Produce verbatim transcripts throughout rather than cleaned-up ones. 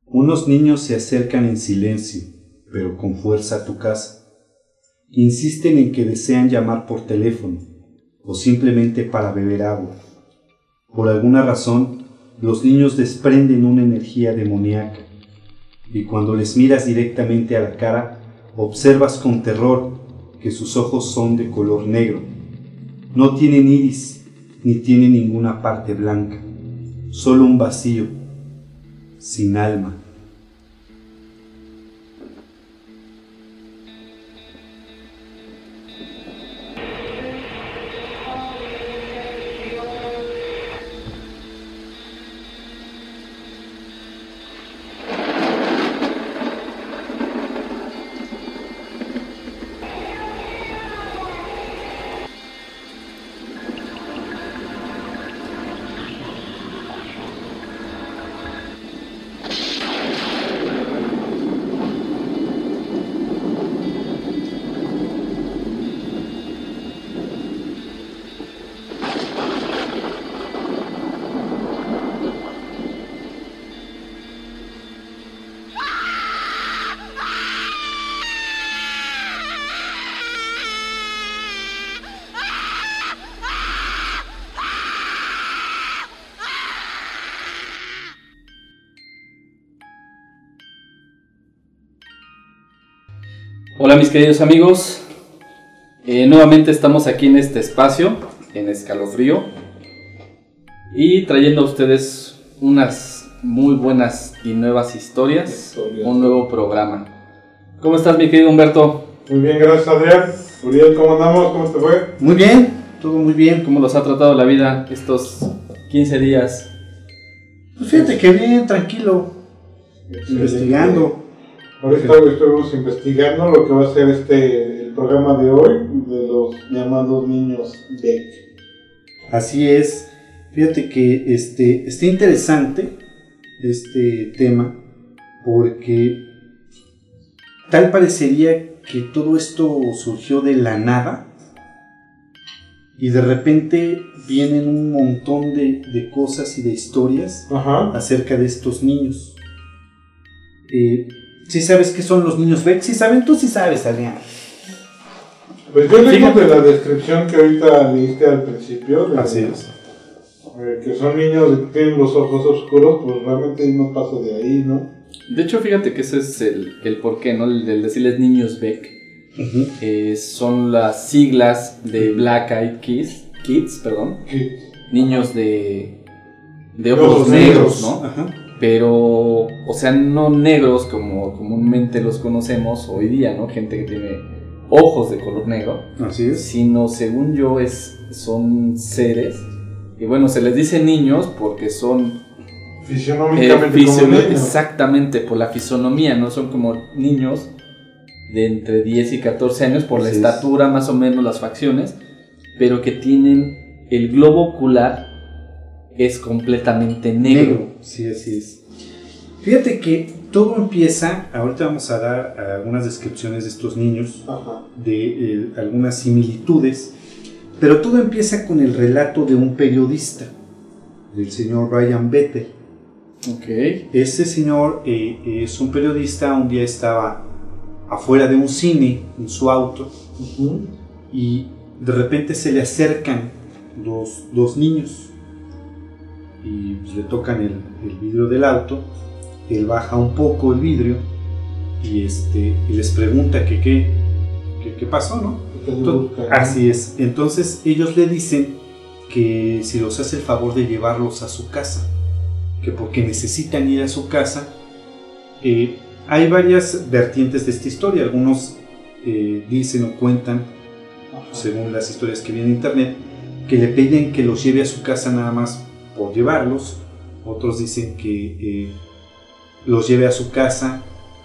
Unos niños se acercan en silencio, pero con fuerza a tu casa. Insisten en que desean llamar por teléfono o simplemente para beber agua. Por alguna razón, los niños desprenden una energía demoníaca y cuando les miras directamente a la cara, observas con terror que sus ojos son de color negro. No tienen iris ni tienen ninguna parte blanca, solo un vacío, sin alma. Hola mis queridos amigos, eh, nuevamente estamos aquí en este espacio, en Escalofrío, y trayendo a ustedes unas muy buenas y nuevas historias, historias. Un nuevo programa. ¿Cómo estás mi querido Humberto? Muy bien, gracias Adrián. Uriel, ¿cómo andamos? ¿Cómo te fue? Muy bien, todo muy bien. ¿Cómo los ha tratado la vida estos quince días? Pues fíjate que bien, tranquilo, sí, investigando. Ahorita estuvimos investigando lo que va a ser este el programa de hoy de los llamados niños Beck. Así es. Fíjate que este está interesante este tema porque tal parecería que todo esto surgió de la nada y de repente vienen un montón de, de cosas y de historias Ajá. acerca de estos niños. Eh, ¿Sí sabes qué son los niños Beck? ¿Sí saben? Tú sí sabes, Adrián. Pues yo leí de la descripción que ahorita leíste al principio. De, Así es. Eh, que son niños que tienen los ojos oscuros, pues realmente no paso de ahí, ¿no? De hecho, fíjate que ese es el, el porqué, ¿no? El, el decirles niños Beck. Uh-huh. Eh, son las siglas de Black Eyed Kids, Kids, perdón. Kids. Niños de, de ojos Los negros, negros, ¿no? Ajá. Pero, o sea, no negros como comúnmente los conocemos hoy día, ¿no? Gente que tiene ojos de color negro. Así es. Sino, según yo, es, son seres. Y bueno, se les dice niños porque son... Fisionómicamente eh, fisiono- como niños. Exactamente, por la fisonomía, ¿no? Son como niños de entre diez y catorce años, por la Así estatura, es. más o menos, las facciones, pero que tienen el globo ocular es completamente negro. negro. Sí, así es. Fíjate que todo empieza, ahorita vamos a dar algunas descripciones de estos niños, Ajá. de eh, algunas similitudes, pero todo empieza con el relato de un periodista, del señor Brian Bethel. Okay. Este señor eh, es un periodista, un día estaba afuera de un cine en su auto uh-huh. y de repente se le acercan dos, dos niños y pues, le tocan el, el vidrio del auto. Él baja un poco el vidrio y, este, y les pregunta que qué que, que pasó, ¿no? Entonces, así es. Entonces ellos le dicen que si los hace el favor de llevarlos a su casa, que porque necesitan ir a su casa. Eh, hay varias vertientes de esta historia. Algunos eh, dicen o cuentan, según las historias que vienen en internet, que le piden que los lleve a su casa nada más por llevarlos. Otros dicen que eh, los lleve a su casa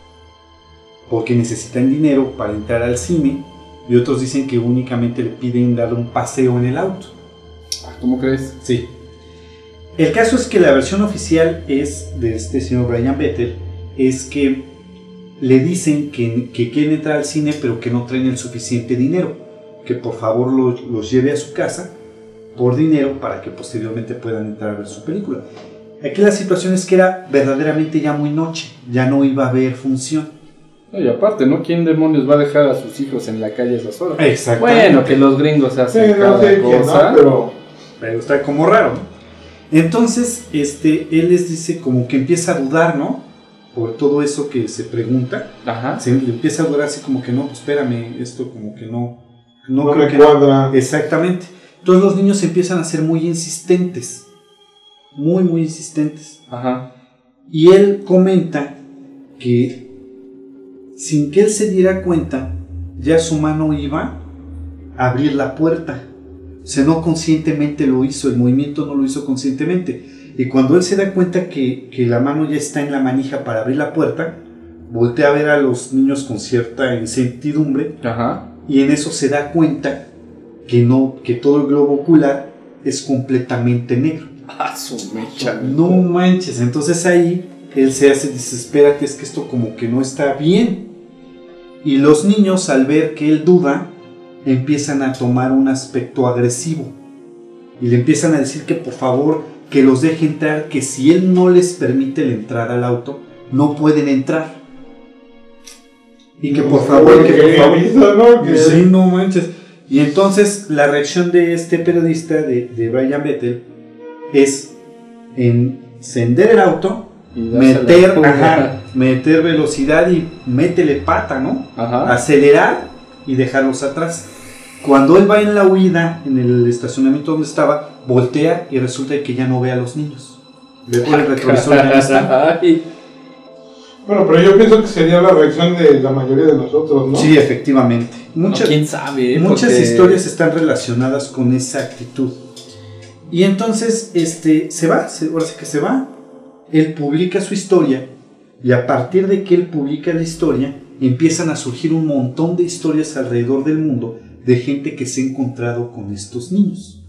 porque necesitan dinero para entrar al cine, y otros dicen que únicamente le piden darle un paseo en el auto. ¿Cómo crees? Sí. El caso es que la versión oficial es de este señor Brian Bethel, es que le dicen que, que quieren entrar al cine pero que no traen el suficiente dinero, que por favor los, los lleve a su casa por dinero para que posteriormente puedan entrar a ver su película. Aquí la situación es que era verdaderamente ya muy noche, ya no iba a haber función. Y aparte, ¿no? ¿Quién demonios va a dejar a sus hijos en la calle a esas horas? Exactamente. Bueno, que los gringos hacen Sí, no cada sé quién, cosa. ¿no? Pero Pero está como raro, ¿no? Entonces, este, él les dice como que empieza a dudar, ¿no? Por todo eso que se pregunta. Ajá. Se le empieza a dudar así como que no, pues espérame, esto como que no... No, no creo me que cuadra. Exactamente. Entonces los niños empiezan a ser muy insistentes. Muy, muy insistentes. Ajá. Y él comenta que sin que él se diera cuenta, ya su mano iba a abrir la puerta. O sea, no conscientemente lo hizo, el movimiento no lo hizo conscientemente. Y cuando él se da cuenta que, que la mano ya está en la manija para abrir la puerta, voltea a ver a los niños con cierta incertidumbre. Ajá. Y en eso se da cuenta que, no, que todo el globo ocular es completamente negro. Ah, su mecha. No manches, entonces ahí él se hace, dice, espérate, es que esto como que no está bien. Y los niños, al ver que él duda, empiezan a tomar un aspecto agresivo. Y le empiezan a decir que por favor, que los deje entrar, que si él no les permite la entrada al auto, no pueden entrar. Y que por favor, que por favor. Avisa, ¿no? Que Sí, no manches. Y entonces la reacción de este periodista, de, de Brian Bethel, es encender el auto, Y dársela. meter, ajá, meter velocidad y métele pata, ¿no? Ajá. Acelerar y dejarlos atrás. Cuando él va en la huida, en el estacionamiento donde estaba, voltea y resulta que ya no ve a los niños. Ve por el retrovisor y ya no está. Ay. Bueno, pero yo pienso que sería la reacción de la mayoría de nosotros, ¿no? Sí, efectivamente. Muchas, No, quién sabe. muchas Porque- historias están relacionadas con esa actitud. Y entonces este, se va, se, ahora sí que se va. Él publica su historia y a partir de que él publica la historia, empiezan a surgir un montón de historias alrededor del mundo de gente que se ha encontrado con estos niños.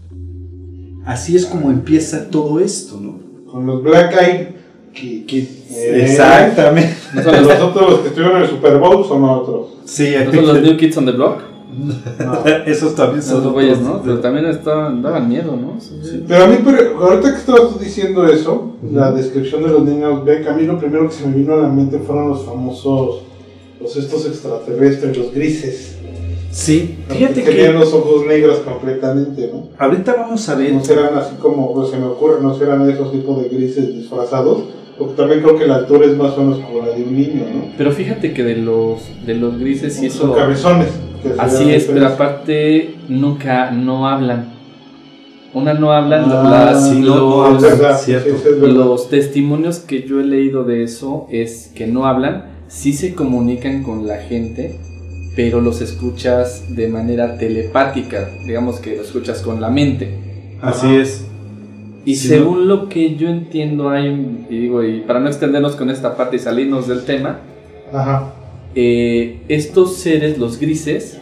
Así es como empieza todo esto, ¿no? Con los Black Eyed Kids. Que, Eh, exactamente. ¿No son los, ¿Los otros los que estuvieron en el Super Bowl son otros? Sí, ¿no son los New Kids on the Block? No. esos también son Esos güeyes, otros. ¿no? Pero también estaban, daban miedo, ¿no? Sí, sí. Pero a mí, pero ahorita que estabas tú diciendo eso, la descripción de los niños Beck, a mí lo primero que se me vino a la mente fueron los famosos, los estos extraterrestres, los grises. Sí, Que fíjate tenían que los ojos negros completamente, ¿no? ahorita vamos a ver. No serán así como, pues se me ocurre, no serán esos tipos de grises disfrazados, porque también creo que la altura es más o menos como la de un niño, ¿no? Pero fíjate que de los, de los grises y Son eso... cabezones. que Así serían es, pero diferentes. aparte nunca, no hablan. Una no hablan, Ah, las, sí, no, no los, Es verdad, cierto. sí, sí, es verdad. los testimonios que yo he leído de eso es que no hablan, sí se comunican con la gente, pero los escuchas de manera telepática, digamos que los escuchas con la mente. Así Ajá. es. Y Sí, según lo que yo entiendo hay, un- y digo, y para no extendernos con esta parte y salirnos del tema, Ajá. eh, estos seres, los grises,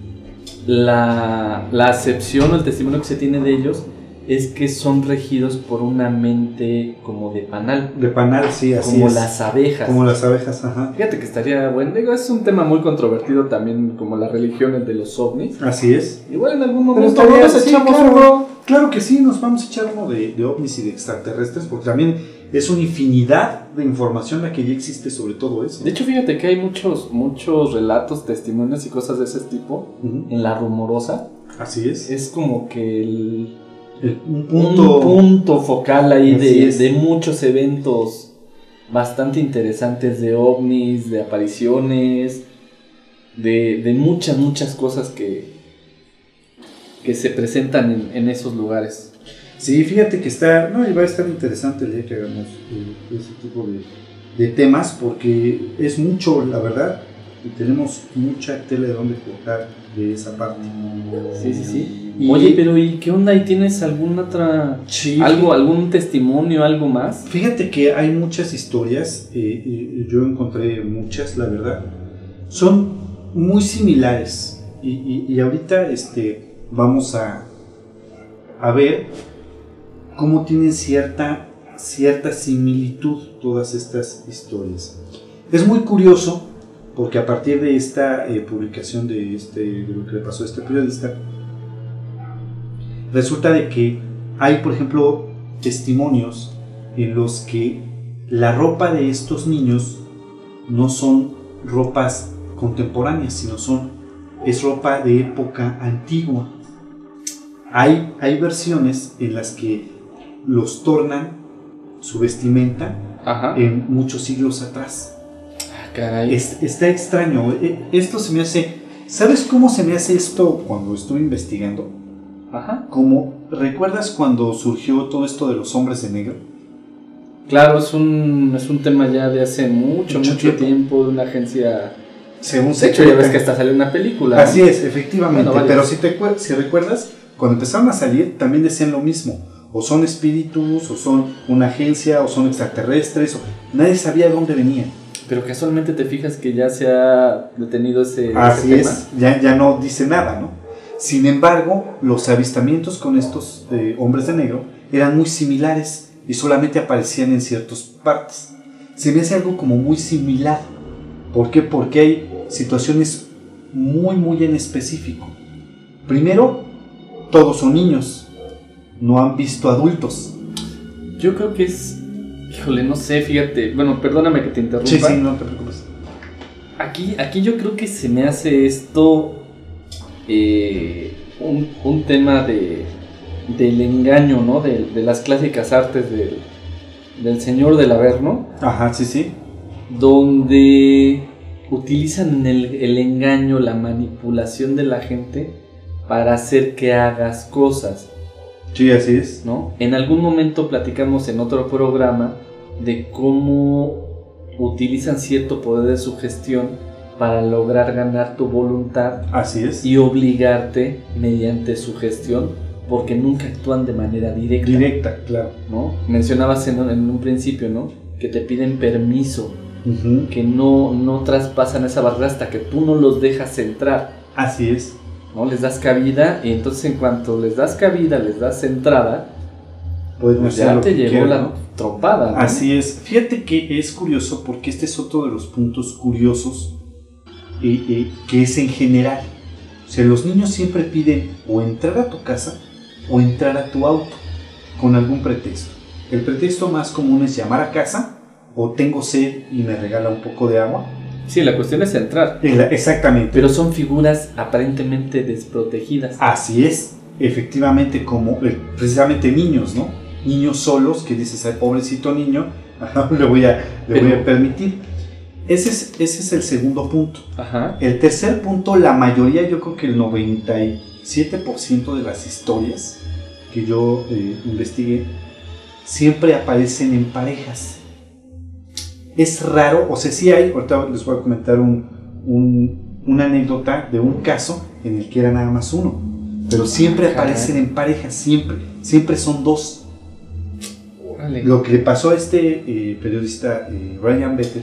la, la acepción o el testimonio que se tiene de ellos es que son regidos por una mente como de panal, De panal, sí, así como es. las abejas. Como las abejas, ajá. Fíjate que estaría bueno, digo, es un tema muy controvertido también, como las religiones de los ovnis. Así es. Igual en algún Pero momento estaría- nos sí, echamos claro. uno. Claro que sí, nos vamos a echar uno de, de ovnis y de extraterrestres, porque también es una infinidad de información la que ya existe sobre todo eso. De hecho, fíjate que hay muchos, muchos relatos, testimonios y cosas de ese tipo Ujú. en La Rumorosa. Así es. Es como que el, El- un punto. un punto focal ahí Así de, es. de muchos eventos bastante interesantes de ovnis, de apariciones, de, de muchas, muchas cosas que, que se presentan en, en esos lugares. Sí, fíjate que está, no, y va a estar interesante el día que hagamos eh, ese tipo de, de temas, porque es mucho, la verdad, y tenemos mucha tela de donde cortar de esa parte. Sí, sí, sí. Y- Oye, pero ¿y qué onda? ¿Y tienes alguna otra, Sí, algo, algún testimonio, algo más? Fíjate que hay muchas historias, eh, y yo encontré muchas, la verdad. Son muy similares. Y, y- y ahorita este, vamos a, a ver cómo tienen cierta, cierta similitud todas estas historias. Es muy curioso porque a partir de esta eh, publicación de, este, de lo que le pasó a este periodista, resulta de que hay, por ejemplo, testimonios en los que la ropa de estos niños no son ropas contemporáneas, sino son, es ropa de época antigua. Hay, hay versiones en las que los tornan su vestimenta Ajá. en muchos siglos atrás. Ah, caray. Es, está extraño. Esto se me hace... ¿Sabes cómo se me hace esto cuando estuve investigando? Ajá. Como, ¿recuerdas cuando surgió todo esto de los hombres de negro? Claro, es un, es un tema ya de hace mucho, Mucho mucho, tiempo. tiempo, de una agencia... Según De hecho, ya ves que hasta salió una película, ¿no? Así es, efectivamente. Bueno, vale. Pero si, te, si recuerdas, cuando empezaron a salir, también decían lo mismo. O son espíritus, o son una agencia, o son extraterrestres. O... Nadie sabía de dónde venían. Pero casualmente te fijas que ya se ha detenido ese, Así ese es, ya, ya no dice nada, ¿no? Sin embargo, los avistamientos con estos eh, hombres de negro eran muy similares y solamente aparecían en ciertas partes. Se me hace algo como muy similar. ¿Por qué? Porque hay situaciones muy, muy en específico. Primero, todos son niños, no han visto adultos. Yo creo que es... Híjole, no sé, fíjate. Bueno, perdóname que te interrumpa. Sí, sí, no te preocupes. Aquí, aquí yo creo que se me hace esto eh, un, un tema de, del engaño, ¿no? De, de las clásicas artes del, del señor del Averno. Ajá, sí, sí. Donde utilizan el, el engaño, la manipulación de la gente para hacer que hagas cosas. Sí, así es. ¿No? En algún momento platicamos en otro programa de cómo utilizan cierto poder de sugestión para lograr ganar tu voluntad. Así es. Y obligarte mediante sugestión, porque nunca actúan de manera directa. Directa, claro. ¿No? Mencionabas en un, en un principio, ¿no? Que te piden permiso, uh-huh. que no, no traspasan esa barrera hasta que tú no los dejas entrar. Así es. ¿No? Les das cabida, y entonces en cuanto les das cabida, les das entrada, pues pues ya te llegó quieran, la ¿no? trompada, ¿no? Así es. Fíjate que es curioso porque este es otro de los puntos curiosos eh, eh, que es en general. O sea, los niños siempre piden o entrar a tu casa o entrar a tu auto con algún pretexto. El pretexto más común es llamar a casa o tengo sed y me regala un poco de agua. Sí, la cuestión es entrar. Exactamente. Pero son figuras aparentemente desprotegidas. Así es, efectivamente, como eh, precisamente niños, ¿no? Niños solos que dices, ay, pobrecito niño, le voy a, le Pero, voy a permitir. Ese es, ese es el segundo punto. Ajá. El tercer punto, la mayoría, yo creo que el noventa y siete por ciento de las historias que yo eh, investigué, siempre aparecen en parejas. Es raro, o sea, sí hay, ahorita les voy a comentar un, un, una anécdota de un caso en el que era nada más uno, pero siempre aparecen en parejas, siempre, siempre son dos. Órale. Lo que le pasó a este eh, periodista eh, Ryan Better,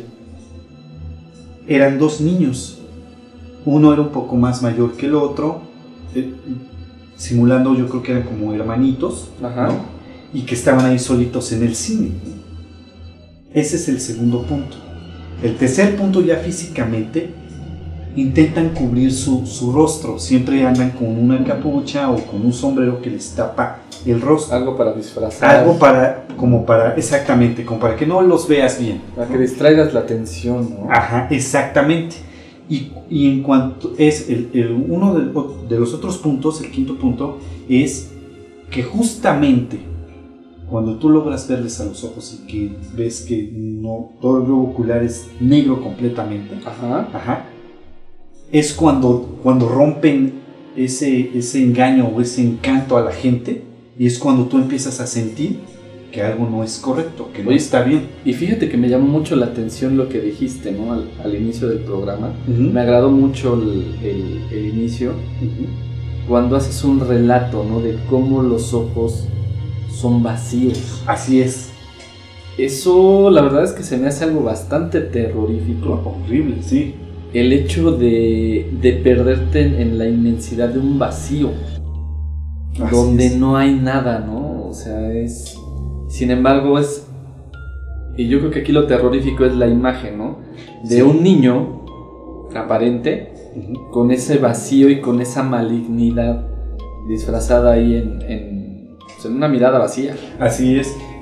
eran dos niños, uno era un poco más mayor que el otro, eh, simulando yo creo que eran como hermanitos, Ajá. ¿no? Y que estaban ahí solitos en el cine, ¿no? Ese es el segundo punto. El tercer punto, ya físicamente, intentan cubrir su, su rostro. Siempre andan con una capucha o con un sombrero que les tapa el rostro. Algo para disfrazar. Algo para, como para, exactamente, como para que no los veas bien. Para que distraigas la atención, ¿no? Ajá, exactamente. Y, y en cuanto es el, el, uno de, de los otros puntos, el quinto punto, es que justamente cuando tú logras verles a los ojos y que ves que no, todo el globo ocular es negro completamente, Ajá. ajá, es cuando, cuando rompen ese, ese engaño o ese encanto a la gente, y es cuando tú empiezas a sentir que algo no es correcto, que no Oye, está bien. Y fíjate que me llamó mucho la atención lo que dijiste, ¿no? Al, al inicio del programa. Uh-huh. Me agradó mucho el, el, el inicio, Uh-huh. cuando haces un relato, ¿no? De cómo los ojos son vacíos. Así es. Eso, la verdad es que se me hace algo bastante terrorífico. Horrible, sí. El hecho de, de perderte en, en la inmensidad de un vacío, Así donde es. no hay nada, ¿no? O sea, es... Sin embargo, es... Y yo creo que aquí lo terrorífico es la imagen, ¿no? De Sí. un niño aparente, Uh-huh. con ese vacío y con esa malignidad disfrazada ahí en, en, pues, en una mirada vacía. Así es.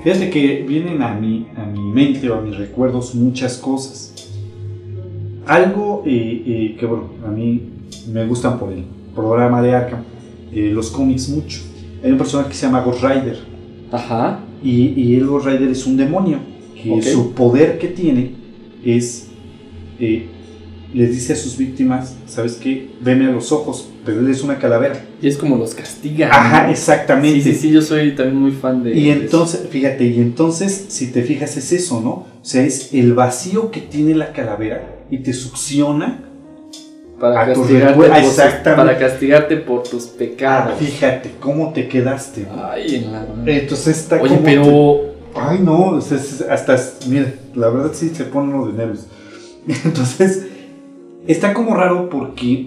Fíjate que vienen a mi, a mi mente o a mis recuerdos muchas cosas. Algo eh, eh, que, bueno, a mí me gustan por el programa de Arkham, eh, los cómics mucho. Hay un personaje que se llama Ghost Rider. Ajá. Y, y el Ghost Rider es un demonio, que Okay. su poder que tiene es, eh, les dice a sus víctimas, ¿sabes qué? Veme a los ojos, pero él es una calavera. Y es como los castiga. Ajá, ¿no? exactamente. Sí, sí, sí, yo soy también muy fan de... Y de entonces, eso. fíjate, y entonces, si te fijas, es eso, ¿no? O sea, es el vacío que tiene la calavera y te succiona Para a tu castigarte, recuerdo- por tus- exactamente. para castigarte por tus Ah, pecados. fíjate cómo te quedaste, ¿no? Ay, en la... Entonces está Oye, como... pero... Ay, no, o sea, es- hasta, mira, la verdad sí se pone uno de nervios. Entonces, está como raro porque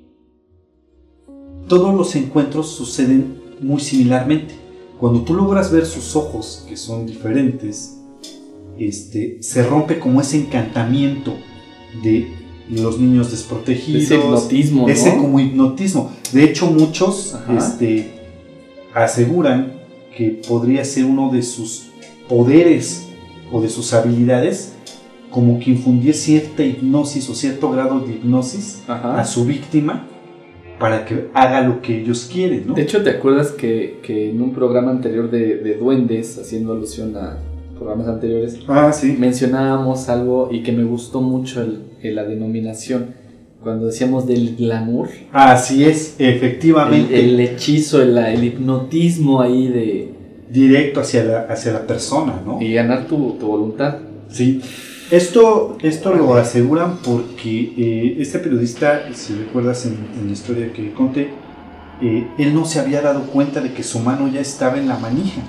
todos los encuentros suceden muy similarmente. Cuando tú logras ver sus ojos, que son diferentes, este, se rompe como ese encantamiento de los niños desprotegidos. Ese hipnotismo, ¿no? Ese como hipnotismo. De hecho, muchos Ajá. este, aseguran que podría ser uno de sus poderes o de sus habilidades, como que infundir cierta hipnosis o cierto grado de hipnosis Ajá. a su víctima para que haga lo que ellos quieren, ¿no? De hecho, ¿te acuerdas que, que en un programa anterior de, de duendes, haciendo alusión a programas anteriores, Ah, sí. mencionábamos algo y que me gustó mucho el, el- la denominación, cuando decíamos del glamour, Así es, efectivamente. el, el hechizo, el, el hipnotismo ahí de... Directo hacia la, hacia la persona, ¿no? y ganar tu, tu voluntad. Sí. Esto, esto lo aseguran porque eh, este periodista, si recuerdas en, en la historia que conté, eh, él no se había dado cuenta de que su mano ya estaba en la manija.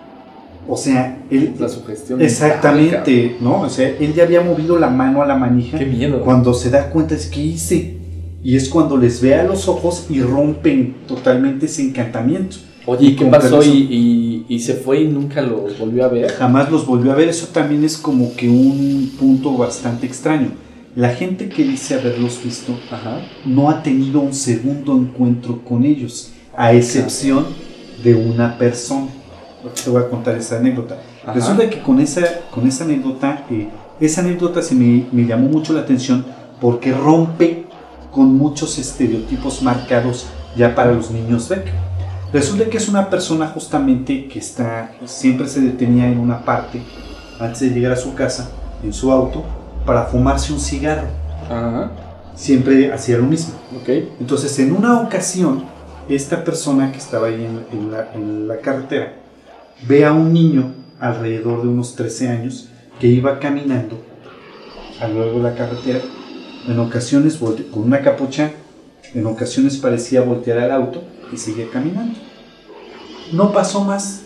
O sea, él... La sugestión. Exactamente, mental, ¿no? O sea, él ya había movido la mano a la manija. cabrón. Qué miedo. Cuando se da cuenta es que hice. Y es cuando les ve a los ojos y rompen totalmente ese encantamiento. Oye, ¿y qué Con pasó? permiso. Y, y, y se fue y nunca los volvió a ver. Jamás los volvió a ver. Eso también es como que un punto bastante extraño. La gente que dice haberlos visto Ajá. no ha tenido un segundo encuentro con ellos, a excepción de una persona. Te voy a contar esa anécdota. Ajá. Resulta que con esa, con esa anécdota, eh, esa anécdota se me, me llamó mucho la atención porque rompe con muchos estereotipos marcados ya para los niños B E C. Resulta que es una persona justamente que está, siempre se detenía en una parte antes de llegar a su casa, en su auto, para fumarse un cigarro. Ajá. Siempre hacía lo mismo. Ok. Entonces, en una ocasión, esta persona que estaba ahí en, en la, en la carretera ve a un niño alrededor de unos trece años que iba caminando a lo largo de la carretera. En ocasiones volte- con una capucha, en ocasiones parecía voltear al auto y seguía caminando. No pasó más.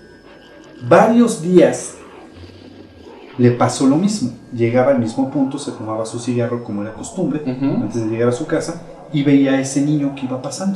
Varios días le pasó lo mismo. Llegaba al mismo punto, se fumaba su cigarro como era costumbre, Ujú. antes de llegar a su casa, y veía a ese niño que iba pasando.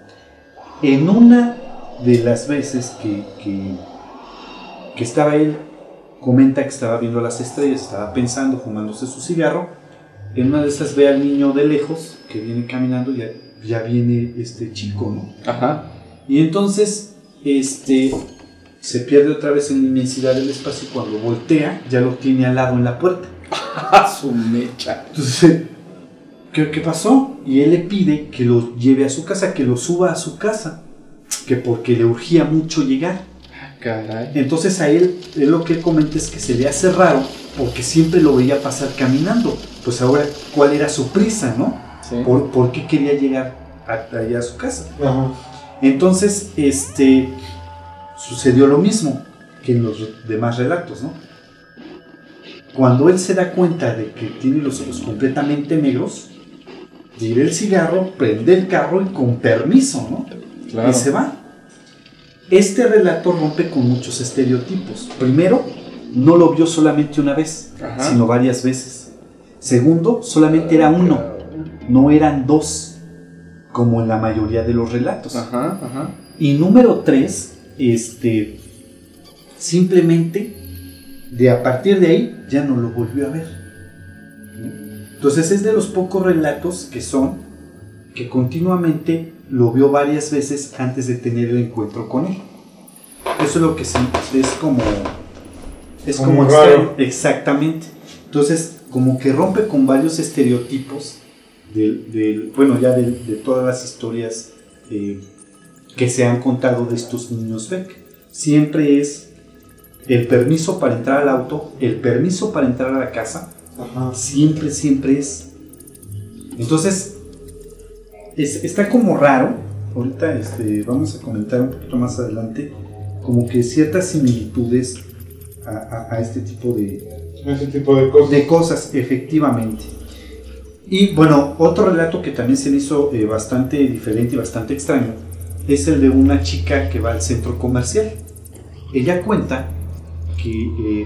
En una de las veces que, que, que estaba él, comenta que estaba viendo las estrellas, estaba pensando, fumándose su cigarro. En una de esas ve al niño de lejos, que viene caminando, y ya, ya viene este chico, ¿no? Ajá. Y entonces, este, se pierde otra vez en la inmensidad del espacio y cuando voltea, ya lo tiene al lado en la puerta. Su mecha. Entonces, ¿qué, qué pasó? Y él le pide que lo lleve a su casa, que lo suba a su casa, que porque le urgía mucho llegar. Caray. Entonces a él, él lo que él comenta es que se le hace raro porque siempre lo veía pasar caminando. Pues ahora, ¿cuál era su prisa, no? Sí. ¿Por, por qué quería llegar a- allá a su casa? Ajá. Entonces, este, sucedió lo mismo que en los demás relatos, ¿no? Cuando él se da cuenta de que tiene los ojos completamente negros, tira el cigarro, prende el carro y con permiso, ¿no? Claro. Y se va. Este relato rompe con muchos estereotipos. Primero, no lo vio solamente una vez, Ajá. sino varias veces. Segundo, solamente era uno, no eran dos, como en la mayoría de los relatos. Ajá, ajá. Y número tres, este, simplemente, de a partir de ahí, ya no lo volvió a ver. Entonces es de los pocos relatos que son, que continuamente lo vio varias veces antes de tener el encuentro con él. eso es lo que sí, es como... Es Como como raro. extraño. Exactamente. Entonces, como que rompe con varios estereotipos del, del, bueno, ya de, de todas las historias eh, que se han contado de estos niños Beck. Siempre es el permiso para entrar al auto, el permiso para entrar a la casa. Ajá. Siempre, siempre es. Entonces, es, está como raro. Ahorita este, vamos a comentar un poquito más adelante, como que ciertas similitudes a, a, a este tipo de, Ese tipo de cosas. de cosas, efectivamente. Y bueno, otro relato que también se me hizo eh, bastante diferente y bastante extraño es el de una chica que va al centro comercial. Ella cuenta que eh,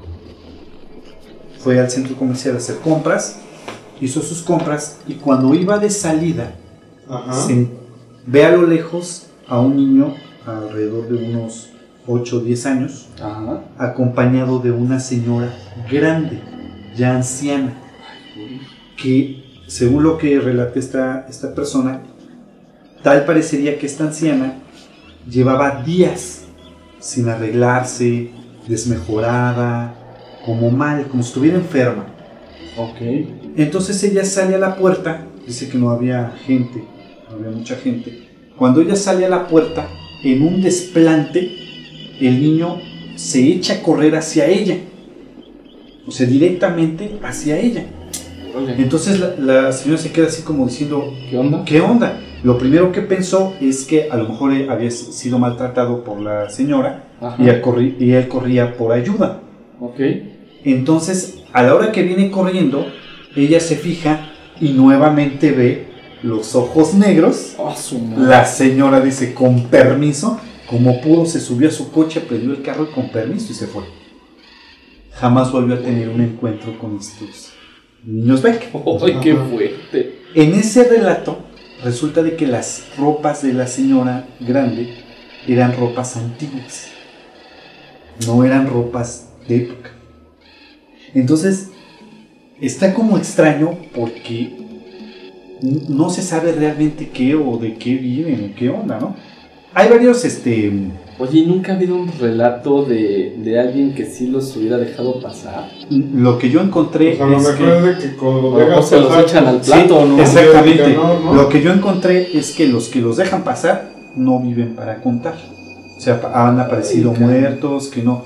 fue al centro comercial a hacer compras, hizo sus compras y cuando iba de salida, Ajá. se ve a lo lejos a un niño alrededor de unos ocho o diez años, Ajá. acompañado de una señora grande, ya anciana, que según lo que relata esta, esta persona, tal parecería que esta anciana llevaba días sin arreglarse, desmejorada, como mal, como si estuviera enferma. Ok. Entonces ella sale a la puerta, dice que no había gente, no había mucha gente. Cuando ella sale a la puerta, en un desplante, el niño se echa a correr hacia ella, o sea, directamente hacia ella. Oye, Entonces la, la señora se queda así como diciendo, ¿qué onda? ¿qué onda? Lo primero que pensó es que a lo mejor él había sido maltratado por la señora Ajá. y él, corri- y él corría por ayuda. Ok. Entonces, a la hora que viene corriendo, ella se fija y nuevamente ve los ojos negros. Oh, su madre. La señora dice, con permiso, como pudo, se subió a su coche, prendió el carro y con permiso y se fue. Jamás volvió a tener un encuentro con estos niños Beck. ¡Ay, qué fuerte! En ese relato, resulta de que las ropas de la señora grande eran ropas antiguas, no eran ropas de época. Entonces, está como extraño porque no se sabe realmente qué o de qué viven o qué onda, ¿no? Hay varios, este... Oye, ¿y nunca ha habido un relato de, de alguien que sí los hubiera dejado pasar? Lo que yo encontré O sea, lo es mejor es que... de que cuando O dejas se los pasar, echan al pues, plato, Sí, ¿no? exactamente. No, no. Lo que yo encontré es que los que los dejan pasar no viven para contar. O sea, pa- han aparecido Ay, caramba. muertos, que no...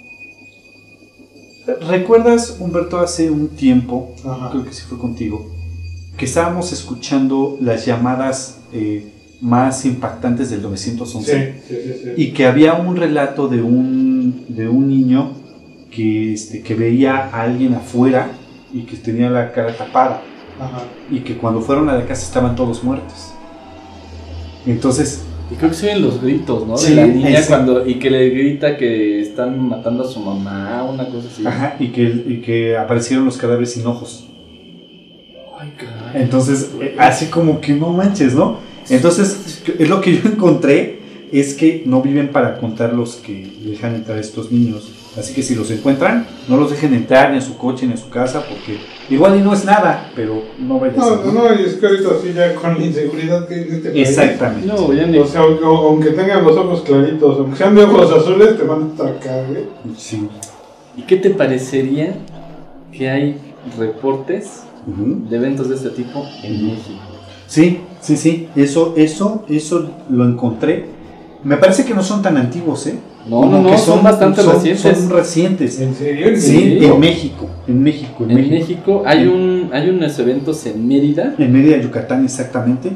¿Recuerdas, Humberto, hace un tiempo, Ajá. creo que sí fue contigo, que estábamos escuchando las llamadas eh, más impactantes del nueve once? Sí, sí, sí, sí. Y que había un relato de un, de un niño que, este, que veía a alguien afuera y que tenía la cara tapada, Ajá. y que cuando fueron a la casa estaban todos muertos. Entonces, Y creo que se oyen los gritos, ¿no? Sí, de la niña ese. cuando y que le grita que están matando a su mamá, una cosa así. ajá, y que, y que aparecieron los cadáveres sin ojos. Ay, caray. Entonces, eh, así como que no manches, ¿no? Entonces, es lo que yo encontré, es que no viven para contar los que dejan entrar estos niños. Así que si los encuentran, no los dejen entrar ni a su coche ni a su casa, porque igual y no es nada, pero no vaya a ser, No, no, y es que ahorita sí ya con la inseguridad que hay en este país. Exactamente. No, ya ni. O sea, aunque, aunque tengan los ojos claritos, aunque sean de ojos azules, te van a atracar, güey. Sí. ¿Y qué te parecería que hay reportes Ujú. de eventos de este tipo en México? Sí, sí, sí, eso, eso, eso lo encontré. Me parece que no son tan antiguos, ¿eh? No, Como no, no, que son bastante son- recientes. Son recientes. ¿En serio? Sí, Sí. en México, en México, en, En México. México hay un hay unos eventos en Mérida En Mérida, Yucatán, exactamente.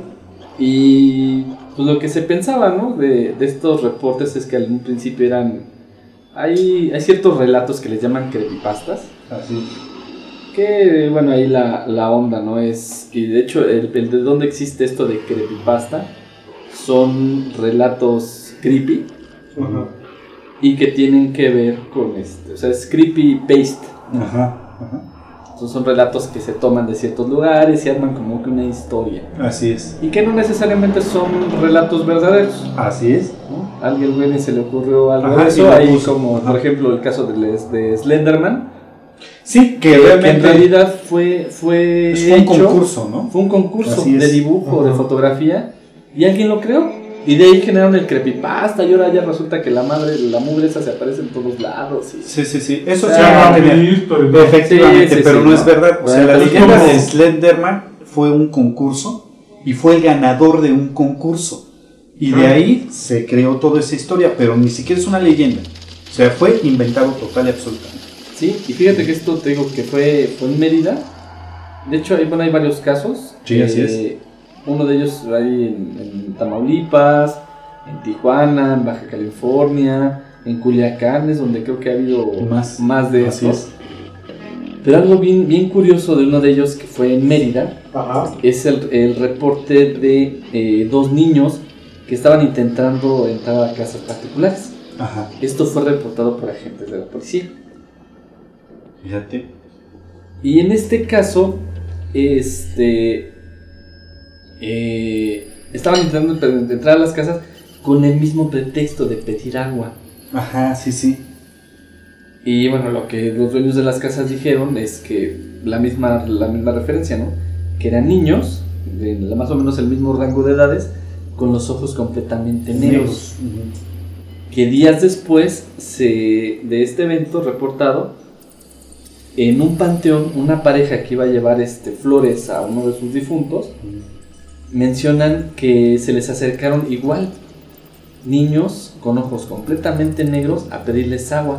y pues lo que se pensaba, ¿no? De, de estos reportes es que al principio eran hay hay ciertos relatos que les llaman creepypastas. Así. Que bueno, ahí la, la onda, ¿no? Es que de hecho el, el de dónde existe esto de creepypasta son relatos creepy Ajá. y que tienen que ver con este, o sea, es creepypaste. Ajá, ajá. Entonces son relatos que se toman de ciertos lugares y arman como que una historia. Así es. Y que no necesariamente son relatos verdaderos, Así es. ¿no? A alguien güey se le ocurrió algo Ajá, de y eso, lo ahí puso. como Ajá. por ejemplo el caso de, Les- de Slenderman, Sí, que que, que realmente en realidad fue, fue fue un hecho- concurso, ¿no? Fue un concurso Así es. de dibujo, Ajá. de fotografía, y alguien lo creó. Y de ahí generaron el creepypasta y ahora ya resulta que la madre, la mugre esa se aparece en todos lados. Y... Sí, sí, sí. Eso Ah, se llama visto, efectivamente, sí, sí, pero sí, no, no. es verdad. O sea, Bueno, la pues leyenda ¿cómo? de Slenderman fue un concurso y fue el ganador de un concurso. Y de Ah. ahí se creó toda esa historia, pero ni siquiera es una leyenda. O sea, fue inventado total y absolutamente. Sí, y fíjate que esto te digo que fue, fue en Mérida. De hecho, hay, bueno, hay varios casos. Sí, así es. Uno de ellos hay en, en Tamaulipas, en Tijuana, en Baja California, en Culiacán, es donde creo que ha habido Más. más de Así estos. es. Pero algo bien, bien curioso de uno de ellos que fue en Mérida Ajá. es el, el reporte de eh, dos niños que estaban intentando entrar a casas particulares. Ajá. Esto fue reportado por agentes de la policía. Fíjate. Y en este caso, este eh, estaban intentando entrar a las casas con el mismo pretexto de pedir agua. Ajá, sí, sí. Y bueno, lo que los dueños de las casas dijeron es que la misma, la misma referencia, ¿no? Que eran niños, de más o menos el mismo rango de edades, con los ojos completamente negros. Ujú. Que días después se, de este evento reportado, en un panteón, una pareja que iba a llevar este, flores a uno de sus difuntos, mencionan que se les acercaron igual niños con ojos completamente negros a pedirles agua.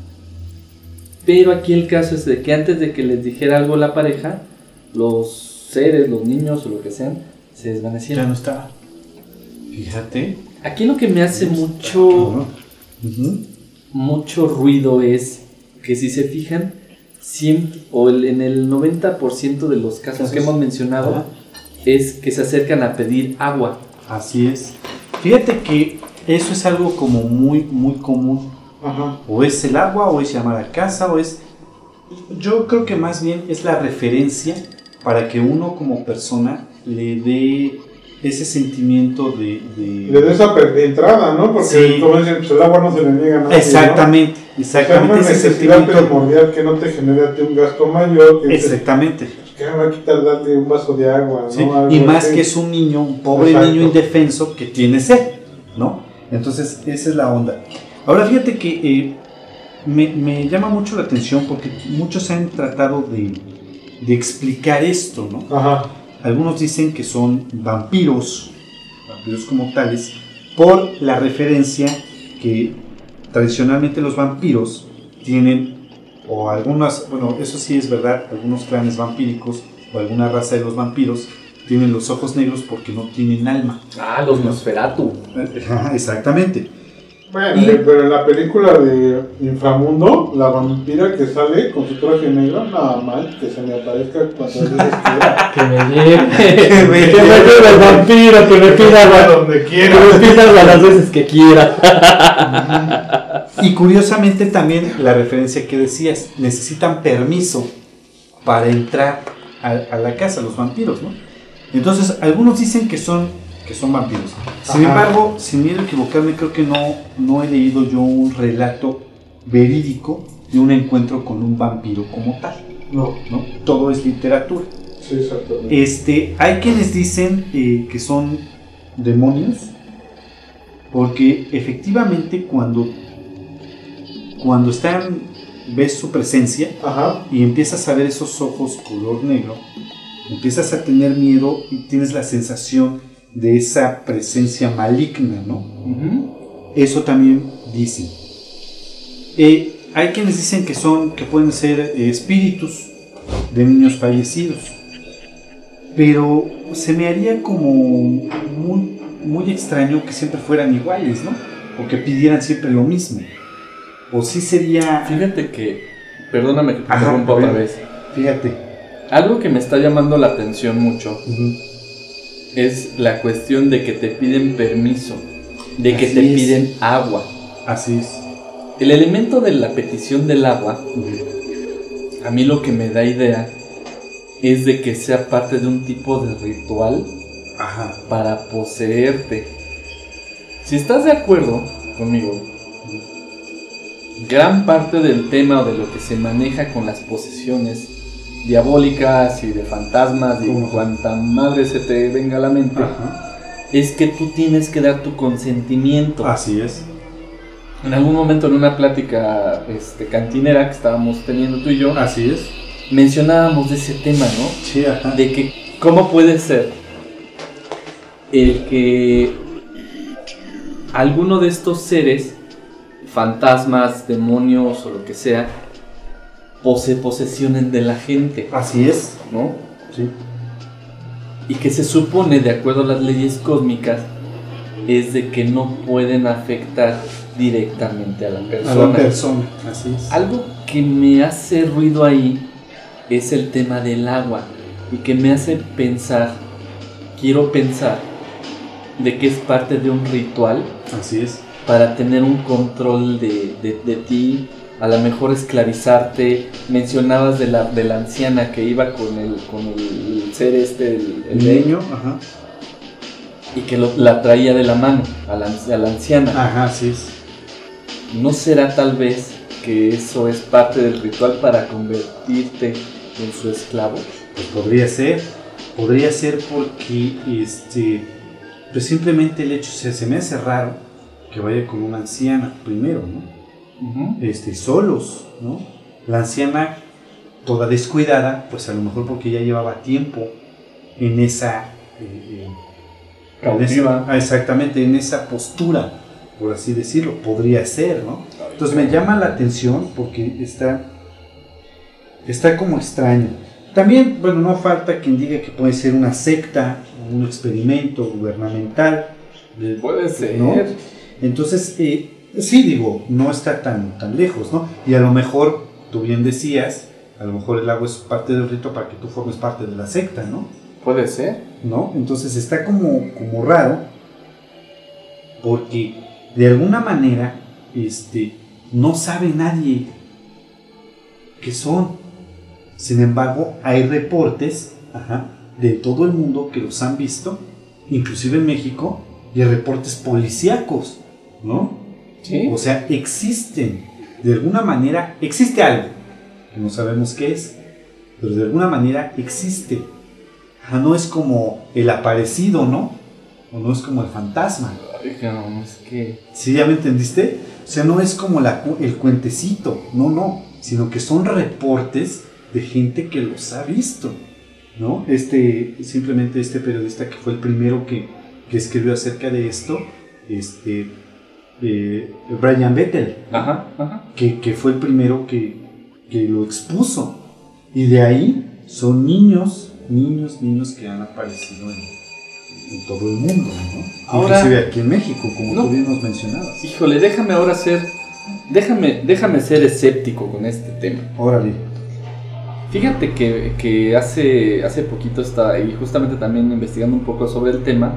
Pero aquí el caso es de que antes de que les dijera algo la pareja, los seres, los niños o lo que sean, se Ya desvanecieron. no estaba. Fíjate. Aquí lo que me hace mucho, Ujú. mucho ruido es que si se fijan, siempre, o el- en el noventa por ciento de los casos que hemos mencionado, Ajá. es que se acercan a pedir agua. Así es. Fíjate que eso es algo como muy, muy común. Ajá. O es el agua, o es llamar a casa, o es... Yo creo que más bien es la referencia para que uno como persona le dé ese sentimiento de... de- Le des esa per- de entrada, ¿no? Porque Sí. como dicen, pues el agua no se le niega a nadie, Exactamente, ¿no? exactamente. O sea, una Ese necesidad sentimiento... primordial que no te genere a ti un gasto mayor. Que dices, Exactamente. ¿qué me va a quitar darle un vaso de agua? Sí, ¿no? Algo y más así. que es un niño, un pobre Exacto. niño indefenso que tiene sed, ¿no? Entonces, esa es la onda. Ahora, fíjate que eh, me, me llama mucho la atención porque muchos han tratado de, de explicar esto, ¿no? Ajá. Algunos dicen que son vampiros, vampiros como tales, por la referencia que tradicionalmente los vampiros tienen, o algunas, bueno, eso sí es verdad, algunos clanes vampíricos o alguna raza de los vampiros tienen los ojos negros porque no tienen alma. Ah, los Nosferatu. Ajá, exactamente. Bueno, Y- eh, pero en la película de Inframundo, la vampira que sale con su traje negro, nada mal, que se me aparezca cuando dices que Que me lleve. Que me Que me lleve el vampiro, que me pida agua. donde Que quiera. me pida agua las veces que quiera. Y curiosamente también la referencia que decías, necesitan permiso para entrar a, a la casa, los vampiros, ¿no? Entonces, algunos dicen que son, que son vampiros. Sin Ajá. embargo, sin miedo a equivocarme, creo que no, no he leído yo un relato verídico de un encuentro con un vampiro como tal, No, ¿no? Todo es literatura. sí, exactamente. Este, hay quienes dicen eh, que son demonios, porque efectivamente cuando, cuando están, ves su presencia Ajá. y empiezas a ver esos ojos color negro, empiezas a tener miedo y tienes la sensación de esa presencia maligna, ¿no? Ujú. Eso también dicen. Eh, hay quienes dicen que son, que pueden ser eh, espíritus de niños fallecidos, pero se me haría como muy, muy extraño que siempre fueran iguales, ¿no? O que pidieran siempre lo mismo. O sí sería... Fíjate que, perdóname que te Ajá, interrumpa a ver. otra vez. Fíjate. Algo que me está llamando la atención mucho Ujú. es la cuestión de que te piden permiso, de que Así te es. piden agua. Así es. El elemento de la petición del agua, Ujú. a mí lo que me da idea es de que sea parte de un tipo de ritual Ajá. para poseerte. Si estás de acuerdo conmigo, gran parte del tema o de lo que se maneja con las posesiones diabólicas y de fantasmas y Ujú. cuanta madre se te venga a la mente, Ajá. es que tú tienes que dar tu consentimiento. Así es. En algún momento en una plática este, cantinera que estábamos teniendo tú y yo, Así es. mencionábamos de ese tema, ¿no? Sí, ajá. De que cómo puede ser el que alguno de estos seres, fantasmas, demonios o lo que sea, pose posesionen de la gente, Así es. ¿no? Sí. Y que se supone, de acuerdo a las leyes cósmicas, es de que no pueden afectar directamente a la persona. A la persona, así es. Algo que me hace ruido ahí es el tema del agua y que me hace pensar, quiero pensar, de que es parte de un ritual. Así es. Para tener un control de, de, de ti, a lo mejor esclavizarte. Mencionabas de la, de la anciana que iba con el, con el ser este, el, el El niño, ajá. y que lo, la traía de la mano a la, a la anciana. Ajá, así es. ¿No será tal vez que eso es parte del ritual para convertirte en su esclavo? Pues podría ser, podría ser porque este, pues simplemente el hecho, se, se me hace raro que vaya con una anciana primero, ¿no? Uh-huh. Este, solos, ¿no? La anciana toda descuidada, pues a lo mejor porque ya llevaba tiempo en esa, eh, eh, en esa ah, exactamente, en esa postura, por así decirlo, podría ser, ¿no? Entonces me llama la atención porque está, está como extraño. También, bueno, no falta quien diga que puede ser una secta, un experimento gubernamental. De, puede ser. ¿no? Entonces, eh, sí, digo, no está tan, tan lejos, ¿no? Y a lo mejor, tú bien decías, a lo mejor el agua es parte del rito para que tú formes parte de la secta, ¿no? Puede ser. ¿No? Entonces está como, como raro, porque de alguna manera este, no sabe nadie qué son. Sin embargo, hay reportes ajá, de todo el mundo que los han visto, inclusive en México, y reportes policíacos, ¿no? ¿Sí? O sea, existen, de alguna manera, existe algo, que no sabemos qué es, pero de alguna manera existe. Ajá, no es como el aparecido, ¿no? O no es como el fantasma. Ay, no, es que... ¿Sí, ya me entendiste? O sea, no es como la, el cuentecito, no, no, sino que son reportes de gente que los ha visto, ¿no? Este, simplemente este periodista que fue el primero que, que escribió acerca de esto, este, eh, Brian Bettel, ajá, ajá. Que, que fue el primero que, que lo expuso, y de ahí son niños, niños, niños que han aparecido en, en todo el mundo, ¿no? Ahora, inclusive aquí en México, como no, tú bien nos mencionabas. Híjole, déjame ahora ser, déjame, déjame ser escéptico con este tema. Órale. Fíjate que, que hace, hace poquito estaba, y justamente también investigando un poco sobre el tema,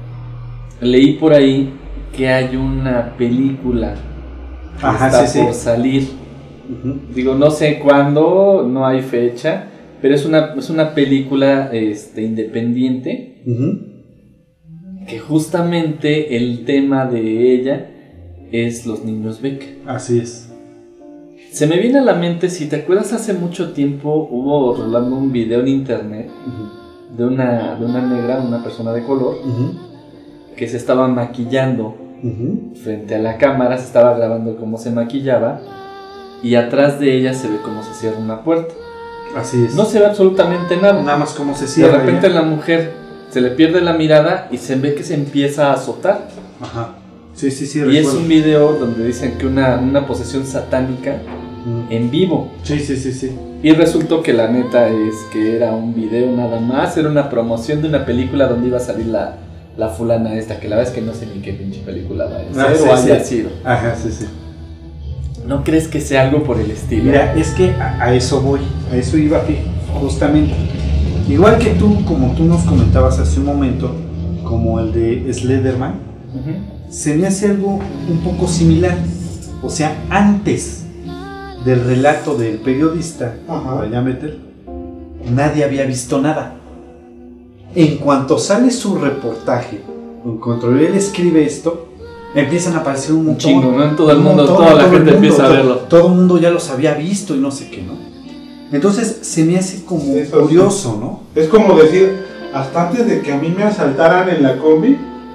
leí por ahí que hay una película que Ajá, está sí, por sí. salir. Uh-huh. Digo, no sé cuándo, no hay fecha, pero es una, es una película este, independiente, Uh-huh. que justamente el tema de ella es los niños beca. Así es. Se me viene a la mente, si te acuerdas, hace mucho tiempo hubo rolando un video en internet Uh-huh. de una, de una negra, una persona de color, Uh-huh. que se estaba maquillando Uh-huh. frente a la cámara, se estaba grabando cómo se maquillaba, y atrás de ella se ve cómo se cierra una puerta. Así es. No se ve absolutamente nada. Nada más como se De cierra. repente ya. la mujer se le pierde la mirada y se ve que se empieza a azotar. Ajá. Sí, sí, sí, Y recuerdo. es un video donde dicen que una, una posesión satánica Uh-huh. en vivo. Sí, sí, sí, sí. Y resultó que la neta es que era un video nada más, era una promoción de una película donde iba a salir la, la fulana esta, que la verdad es que no sé ni qué pinche película va a ser Ah, sí, o haya sí. sido. Ajá, sí, sí. ¿No crees que sea algo por el estilo? Mira, es que a, a eso voy, a eso iba, justamente. Igual que tú, como tú nos comentabas hace un momento, como el de Slenderman, Uh-huh. se me hace algo un poco similar. O sea, antes del relato del periodista, Ajá. Brian Bettel, nadie había visto nada. En cuanto sale su reportaje, en cuanto él escribe esto, empiezan a aparecer un montón. chingo, ¿no? En todo el un mundo, montón, toda la todo el gente mundo, empieza a todo- verlo. Todo el mundo ya los había visto y no sé qué, ¿no? Entonces se me hace como Eso sí. curioso, ¿no? Es como decir, hasta antes de que a mí me asaltaran en la combi,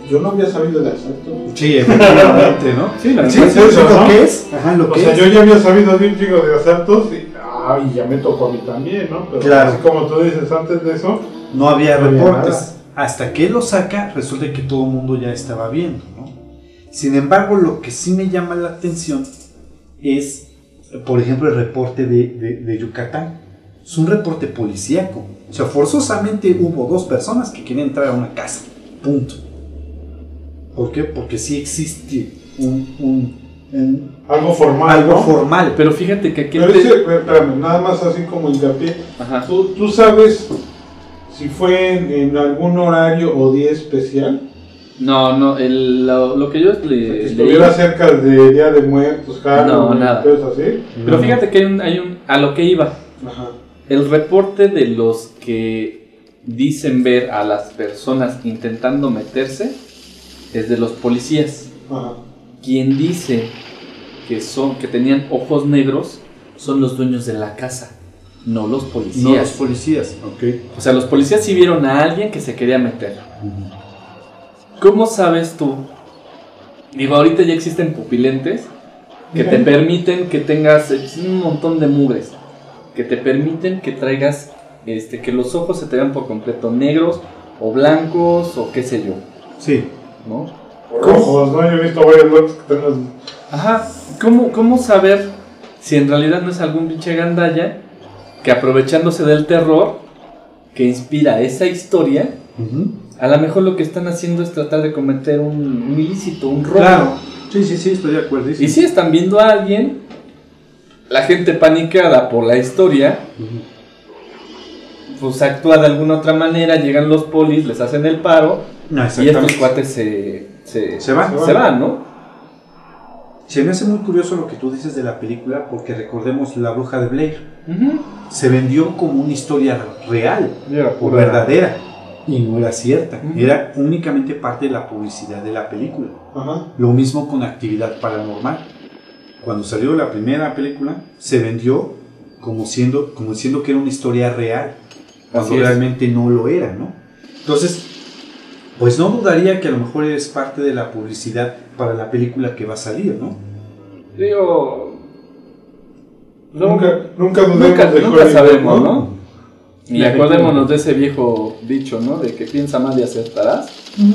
yo no había sabido de asaltos. Sí, efectivamente, ¿no? Sí, la Sí, es ¿sabes eso, lo ¿no? que es? Ajá, lo O que sea, es. yo ya había sabido de un chico de asaltos y, ah, y ya me tocó a mí también, ¿no? Pero Claro. así como tú dices, antes de eso, No había No había reportes. nada. Hasta que él lo saca, resulta que todo el mundo ya estaba viendo, ¿no? Sin embargo, lo que sí me llama la atención es, por ejemplo, el reporte de, de, de Yucatán. Es un reporte policíaco. O sea, forzosamente hubo dos personas que querían entrar a una casa. Punto. ¿Por qué? Porque sí existe un, un, un algo formal, algo ¿no? formal. Pero fíjate que aquí... Pero te- ese, espérame, nada más así como hincapié. Ajá. ¿Tú, tú sabes si fue en, en algún horario o día especial? No, no, el, lo, lo que yo le, Que leí- estuviera cerca de Día de Muertos, Halloween, No, nada. cosas así. Pero No. fíjate que hay un, hay un... A lo que iba. Ajá. El reporte de los que dicen ver a las personas intentando meterse es de los policías. Ajá. Quien dice que son que tenían ojos negros son los dueños de la casa, no los No, policías. los policías. Ok. O sea, los policías sí vieron a alguien que se quería meter. ¿Cómo sabes tú? Digo, ahorita ya existen pupilentes que te permiten que tengas un montón de mugres, que te permiten que traigas, este, que los ojos se te vean por completo negros o blancos o qué sé yo, Sí. ¿no? Rojos, ¿no? Yo he visto varios locos que tienen. Ajá, ¿cómo, cómo saber si en realidad no es algún pinche gandalla que aprovechándose del terror que inspira esa historia, Ujú. a lo mejor lo que están haciendo es tratar de cometer un, un ilícito, un robo? Claro. Sí, sí, sí, estoy de acuerdo. Y si están viendo a alguien, la gente panicada por la historia, pues actúa de alguna otra manera, llegan los polis, les hacen el paro No, y exactamente. estos cuates se, se, Se van. se van, ¿no? Se me hace muy curioso lo que tú dices de la película porque recordemos La Bruja de Blair. Ujú. Se vendió como una historia real Era o pura- verdadera y no era cierta. Ujú. Era únicamente parte de la publicidad de la película. Ajá. Lo mismo con Actividad Paranormal. Cuando salió la primera película se vendió como siendo, como diciendo que era una historia real, cuando Así es. realmente no lo era, ¿no? Entonces, pues no dudaría que a lo mejor es parte de la publicidad para la película que va a salir, ¿no? Digo, no- Nunca, nunca dudemos nunca, de nunca Hollywood, sabemos, ¿no? Y Efectivamente. acordémonos de ese viejo dicho, ¿no? De que piensa mal y acertarás.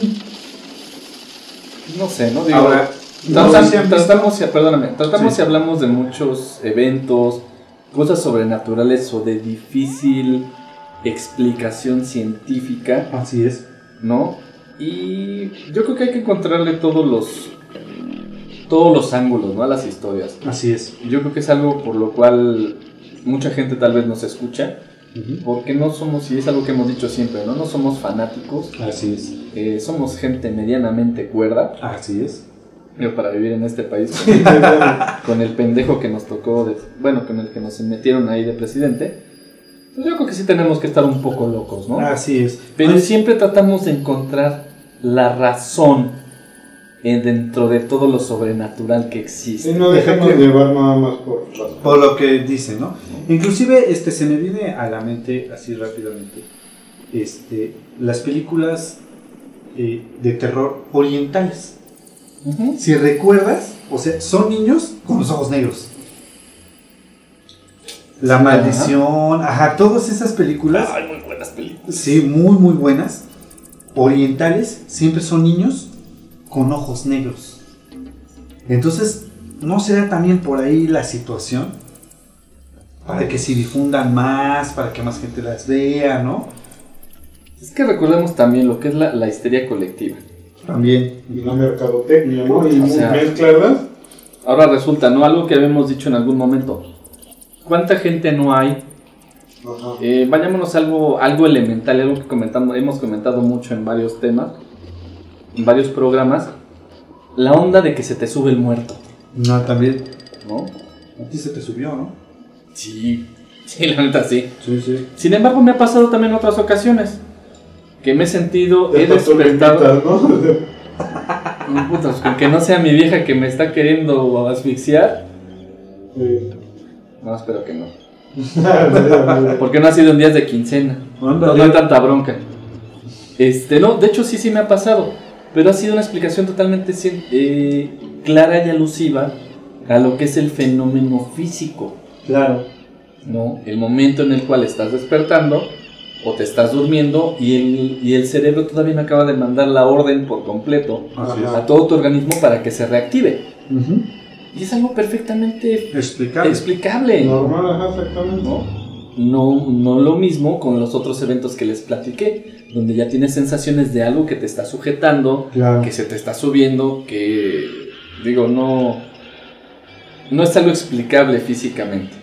No sé, ¿no? Digo, Ahora, no Tratan- sé si han visto- tratamos, y- perdóname, tratamos Sí. y hablamos de muchos eventos, cosas sobrenaturales o de difícil explicación científica, Así es. ¿no? Y yo creo que hay que encontrarle todos los todos los ángulos, ¿no? A las historias. Así es. Yo creo que es algo por lo cual mucha gente tal vez nos escucha, Ujú. porque no somos, y es algo que hemos dicho siempre, ¿no? No somos fanáticos, Así es. eh, somos gente medianamente cuerda. Así es. Pero para vivir en este país con el pendejo que nos tocó, de, bueno, con el que nos metieron ahí de presidente, pues yo creo que sí tenemos que estar un poco locos, ¿no? Así es. Pero Ay, siempre tratamos de encontrar la razón en- dentro de todo lo sobrenatural que existe. Y no dejemos Efectivamente. llevar nada más por las por lo que dice, ¿no? Inclusive este se me viene a la mente así rápidamente este las películas eh, de terror orientales. Ujú. Si recuerdas, o sea, son niños con los ojos negros. La Sí, maldición, ajá, todas esas películas, Ay, muy buenas películas. sí, muy muy buenas, orientales, siempre son niños con ojos negros. Entonces, ¿no será también por ahí la situación? Para que se difundan más, para que más gente las vea, ¿no? Es que recordemos también lo que es la, la histeria colectiva. También. y la mercadotecnia, ¿no? Y O sea, mezclarlas. Ahora resulta, ¿no? Algo que habíamos dicho en algún momento. ¿Cuánta gente no hay? Ajá. Eh, vayámonos a algo, algo elemental, algo que comentando, hemos comentado mucho en varios temas, en varios programas. La onda de que se te sube el muerto, No, también. ¿no? A ti se te subió, ¿no? Sí, sí, la neta sí. Sí, sí. Sin embargo, me ha pasado también en otras ocasiones que me he sentido, he Después tú me despertado. invitas, ¿no? Mm, putas, con que no sea mi vieja que me está queriendo asfixiar. Sí. No, espero que no. Porque no ha sido en días de quincena. No, Ándale. no hay tanta bronca. Este, no, de hecho sí, sí me ha pasado. pero ha sido una explicación totalmente eh, clara y alusiva a lo que es el fenómeno físico. Claro. ¿No? El momento en el cual estás despertando o te estás durmiendo y el, y el cerebro todavía no acaba de mandar la orden por completo a todo tu organismo para que se reactive. Uh-huh. Y es algo perfectamente explicable. explicable. Normal, exactamente. ¿No? No, no lo mismo con los otros eventos que les platiqué, donde ya tienes sensaciones de algo que te está sujetando, claro. que se te está subiendo, que, digo, no, no es algo explicable físicamente.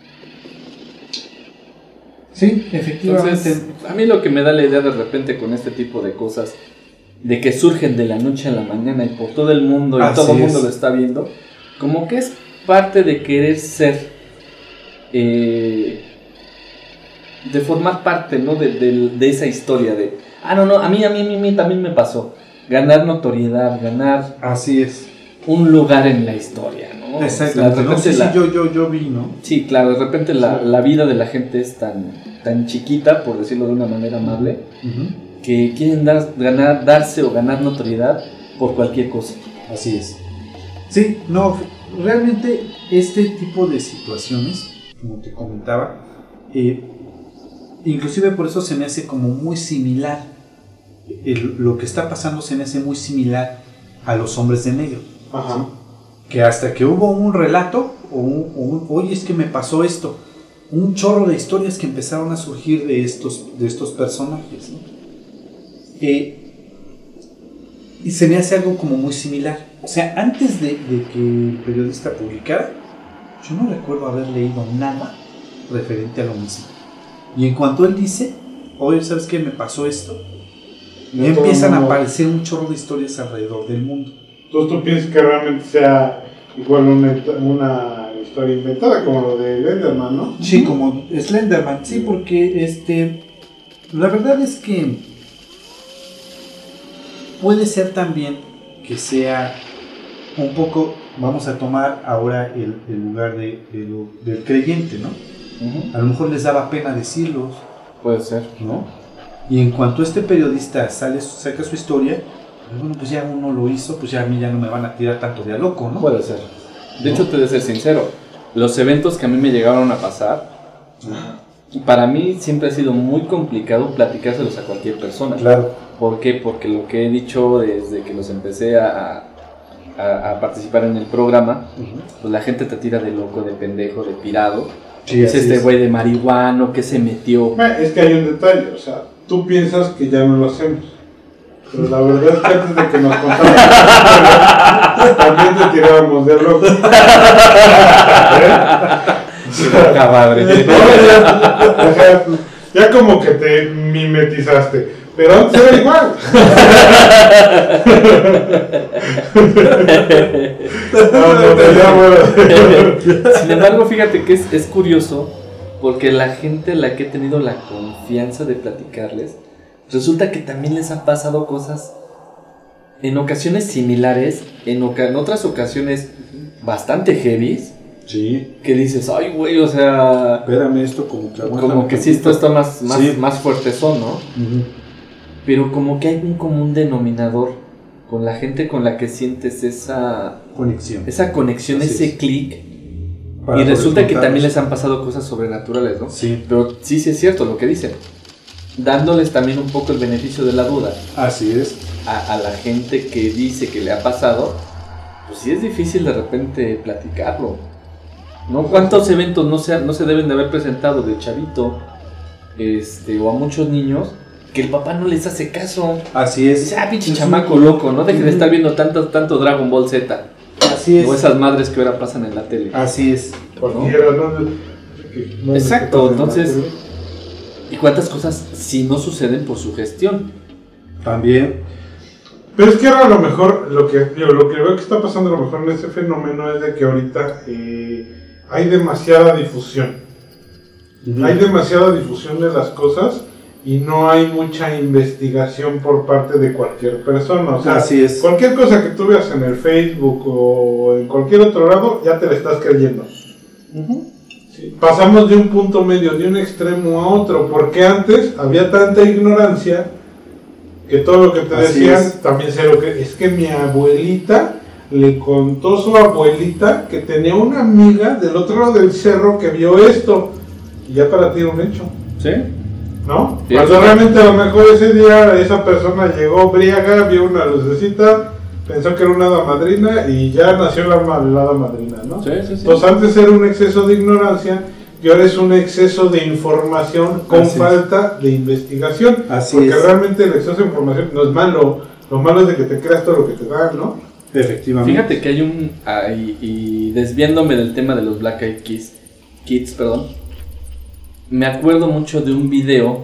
Sí, efectivamente. Entonces, a mí lo que me da la idea de repente con este tipo de cosas, de que surgen de la noche a la mañana y por todo el mundo y Así todo el mundo es. Lo está viendo, como que es parte de querer ser, eh, de formar parte, ¿no? de, de, de esa historia de, ah, no, no, a mí, a mí, a mí, a mí también me pasó. Ganar notoriedad, ganar Así es. un lugar en la historia, ¿no? Exactamente. No sé si la, yo, yo, yo vi, ¿no? Sí, claro, de repente la, la vida de la gente es tan, tan chiquita, por decirlo de una manera amable, uh-huh. que quieren dar, ganar, darse o ganar notoriedad por cualquier cosa. Así es. Sí, no, realmente este tipo de situaciones, como te comentaba, eh, inclusive por eso se me hace como muy similar, el, lo que está pasando se me hace muy similar a los hombres de negro. Ajá. ¿Sí? Que hasta que hubo un relato, o un, o un, oye, es que me pasó esto, un chorro de historias que empezaron a surgir de estos, de estos personajes, ¿no? Eh, y se me hace algo como muy similar. O sea, antes de, de que el periodista publicara, yo no recuerdo haber leído nada referente a lo mismo. Y en cuanto él dice, oye, ¿sabes qué? Me pasó esto. Y empiezan a aparecer un chorro de historias alrededor del mundo. Entonces, ¿tú piensas que realmente sea igual una, una historia inventada, como lo de Slenderman, no? Sí, como Slenderman, sí, porque este, la verdad es que puede ser también que sea un poco, vamos a tomar ahora el, el lugar de, de lo, del creyente, ¿no? Uh-huh. A lo mejor les daba pena decirlos. Puede ser, ¿no? Y en cuanto este periodista sale, saca su historia, bueno, pues ya uno lo hizo, pues ya a mí ya no me van a tirar tanto de a loco, ¿no? Puede ser. De ¿no? hecho, te de ser sincero, los eventos que a mí me llegaron a pasar, uh-huh. para mí siempre ha sido muy complicado platicárselos a cualquier persona. Claro. ¿Por qué? Porque lo que he dicho desde que los empecé a, a, a participar en el programa, uh-huh. pues la gente te tira de loco, de pendejo, de pirado. Sí, es este güey de marihuano que se metió. Es que hay un detalle, o sea, tú piensas que ya no lo hacemos. Pero la verdad es que antes de que nos contaran la historia, también te tirábamos de loco. ¿Eh? Camadre. O sea, ya como que te mimetizaste. Pero antes era igual. No, no, no, ya, bueno. Sin embargo, fíjate que es, es curioso, porque la gente a la que he tenido la confianza de platicarles, resulta que también les han pasado cosas en ocasiones similares, en, oca- en otras ocasiones bastante heavies. Sí. Que dices, ay, güey, o sea. Espérame, esto como que aguanta. Como que sí, esto está más, más, sí. más fuertezón, ¿no? Uh-huh. Pero como que hay un común denominador con la gente con la que sientes esa conexión, esa conexión, Así ese clic. Y resulta que también les han pasado cosas sobrenaturales, ¿no? Sí. Pero sí, sí es cierto lo que dicen. Dándoles también un poco el beneficio de la duda. Así es. A, a la gente que dice que le ha pasado, pues sí es difícil de repente platicarlo, ¿no? ¿Cuántos eventos no se, no se deben de haber presentado de chavito, este, o a muchos niños, que el papá no les hace caso? Así es. Dice, ah, pinche chamaco loco, no deje de estar viendo tanto, tanto Dragon Ball Z. Así es. O esas madres que ahora pasan en la tele. Así es. Cualquiera, ¿no? ¿no? Exacto, entonces, ¿y cuántas cosas si no suceden por su gestión? También. Pero es que ahora a lo mejor, lo que, digo, lo que veo que está pasando a lo mejor en ese fenómeno es de que ahorita eh, hay demasiada difusión. Uh-huh. Hay demasiada difusión de las cosas y no hay mucha investigación por parte de cualquier persona. O sea, Así es. Cualquier cosa que tú veas en el Facebook o en cualquier otro lado, ya te la estás creyendo. Uh-huh. Sí. Pasamos de un punto medio, de un extremo a otro, porque antes había tanta ignorancia Que todo lo que te Así decían es. también se lo que es que mi abuelita le contó a su abuelita que tenía una amiga del otro lado del cerro que vio esto. Y ya para ti era un hecho. ¿Sí? ¿No? Sí, Cuando sí. realmente a lo mejor ese día esa persona llegó briaga, vio una lucecita, pensó que era una hada madrina y ya nació la, ma- la hada madrina, ¿no? Sí, sí, sí. Entonces antes era un exceso de ignorancia y ahora es un exceso de información con Así es. falta de investigación. Así porque es. realmente el exceso de información no es malo, lo malo es de que te creas todo lo que te dan, ¿no? Efectivamente. Fíjate que hay un... Ay, y desviándome del tema de los Black Eyed Kids, Kids, perdón, me acuerdo mucho de un video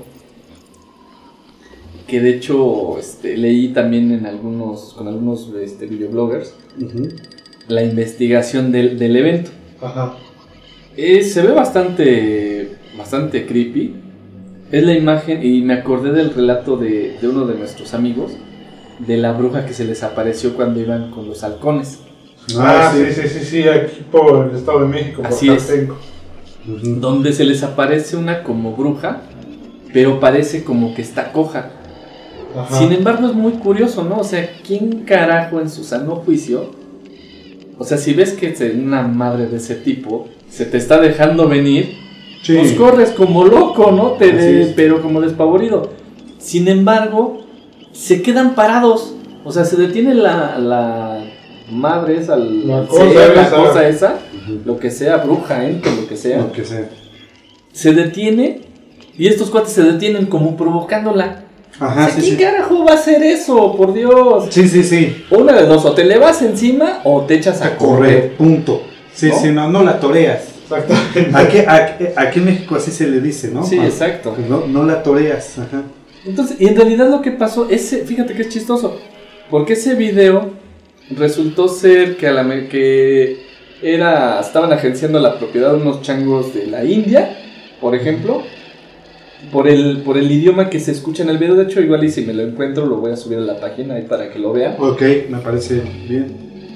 que de hecho este, leí también en algunos, con algunos este, videobloggers, Ujú. la investigación del, del evento. Ajá. Eh, se ve bastante, bastante creepy. Es la imagen, y me acordé del relato de, de uno de nuestros amigos, de la bruja que se les apareció cuando iban con los halcones. Ah, sí, sí, sí, sí, aquí por el Estado de México, por Así es. Caltenco. Ujú. Donde se les aparece una como bruja, pero parece como que está coja. Ajá. Sin embargo, es muy curioso, ¿no? O sea, ¿quién carajo en su sano juicio? O sea, si ves que es una madre de ese tipo se te está dejando venir, Sí. pues corres como loco, ¿no? Te Así de- es. pero como despavorido. Sin embargo, se quedan parados. O sea, se detiene la, la madre esa, La el- cosa sea, la esa. cosa esa, Ujú. lo que sea, bruja, ente, lo que sea. Lo que sea. Se detiene y estos cuates se detienen como provocándola. Ajá, sí, ¿Quién sí. carajo va a hacer eso? Por Dios. Sí, sí, sí. Una de dos, o te le vas encima o te echas a, A correr, punto. Sí, ¿No? sí, no, no la toreas. Exactamente. Aquí, aquí, aquí en México así se le dice, ¿no? Sí, Ah, exacto. pues no, no la toreas. Ajá. Entonces, y en realidad lo que pasó, ese, fíjate que es chistoso, porque ese video resultó ser que a la me- que era estaban agenciando la propiedad de unos changos de la India, por ejemplo, por el por el idioma que se escucha en el video. De hecho, igual y si me lo encuentro lo voy a subir a la página ahí para que lo vean. Ok, me parece bien.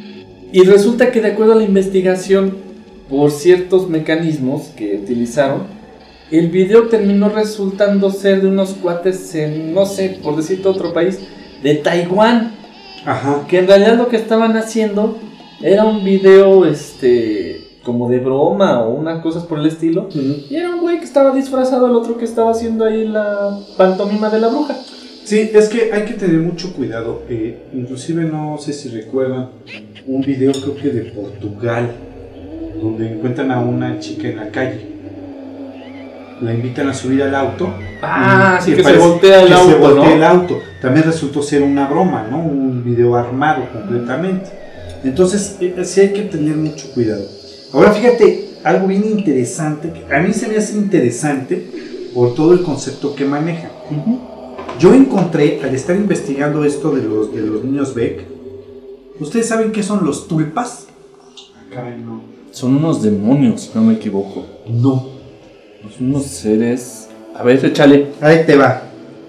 Y resulta que de acuerdo a la investigación, por ciertos mecanismos que utilizaron, el video terminó resultando ser de unos cuates en, no sé, por decirte otro país, de Taiwán, Ajá. que en realidad lo que estaban haciendo era un video, este, como de broma o unas cosas por el estilo, Ujú. y era un güey que estaba disfrazado, el otro que estaba haciendo ahí la pantomima de la bruja. Sí, es que hay que tener mucho cuidado. Eh, inclusive no sé si recuerdan un video, creo que de Portugal, donde encuentran a una chica en la calle. La invitan a subir al auto. Ah, y- sí, y que se parece voltea el que se auto, voltea ¿no? el auto. También resultó ser una broma, ¿no? Un video armado completamente. Entonces, eh, sí hay que tener mucho cuidado. Ahora fíjate, algo bien interesante, que a mí se me hace interesante por todo el concepto que maneja. Yo encontré, al estar investigando esto de los, de los niños Beck, ¿ustedes saben qué son los tulpas? Caray, no. Son unos demonios, si no me equivoco. No. Son unos seres... A ver, échale. Ahí te va.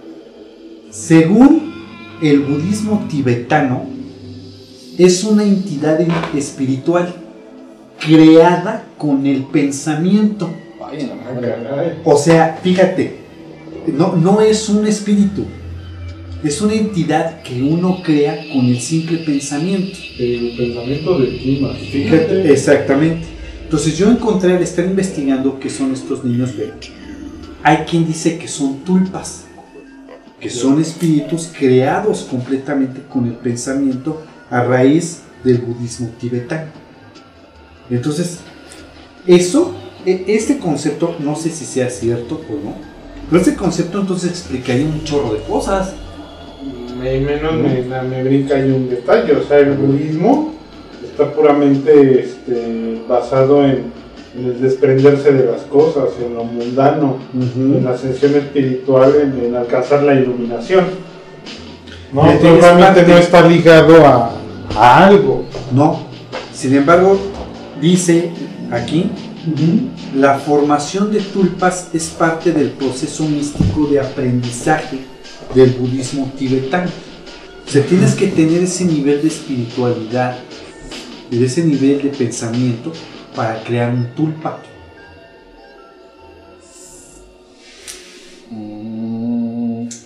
Según el budismo tibetano, es una entidad espiritual creada con el pensamiento. Ay, la Ah, madre. caray. O sea, fíjate, no, no es un espíritu, es una entidad que uno crea con el simple pensamiento. El pensamiento del clima. Fíjate, exactamente. Entonces yo encontré al estar investigando qué son estos niños Beck. Hay quien dice que son tulpas, que son espíritus creados completamente con el pensamiento a raíz del budismo tibetano. Entonces, eso, e- este concepto, no sé si sea cierto o no, pero este concepto entonces explicaría un chorro de cosas. Me, menos me, me brinca ahí un detalle, o sea, el budismo está puramente este, basado en, en el desprenderse de las cosas, en lo mundano, en la ascensión espiritual, en, en alcanzar la iluminación. No, Fíjate, Entonces, es realmente parte- no está ligado a, a algo. No, sin embargo, dice aquí, la formación de tulpas es parte del proceso místico de aprendizaje del budismo tibetano. O sea, tienes que tener ese nivel de espiritualidad y de ese nivel de pensamiento para crear un tulpa. Mm,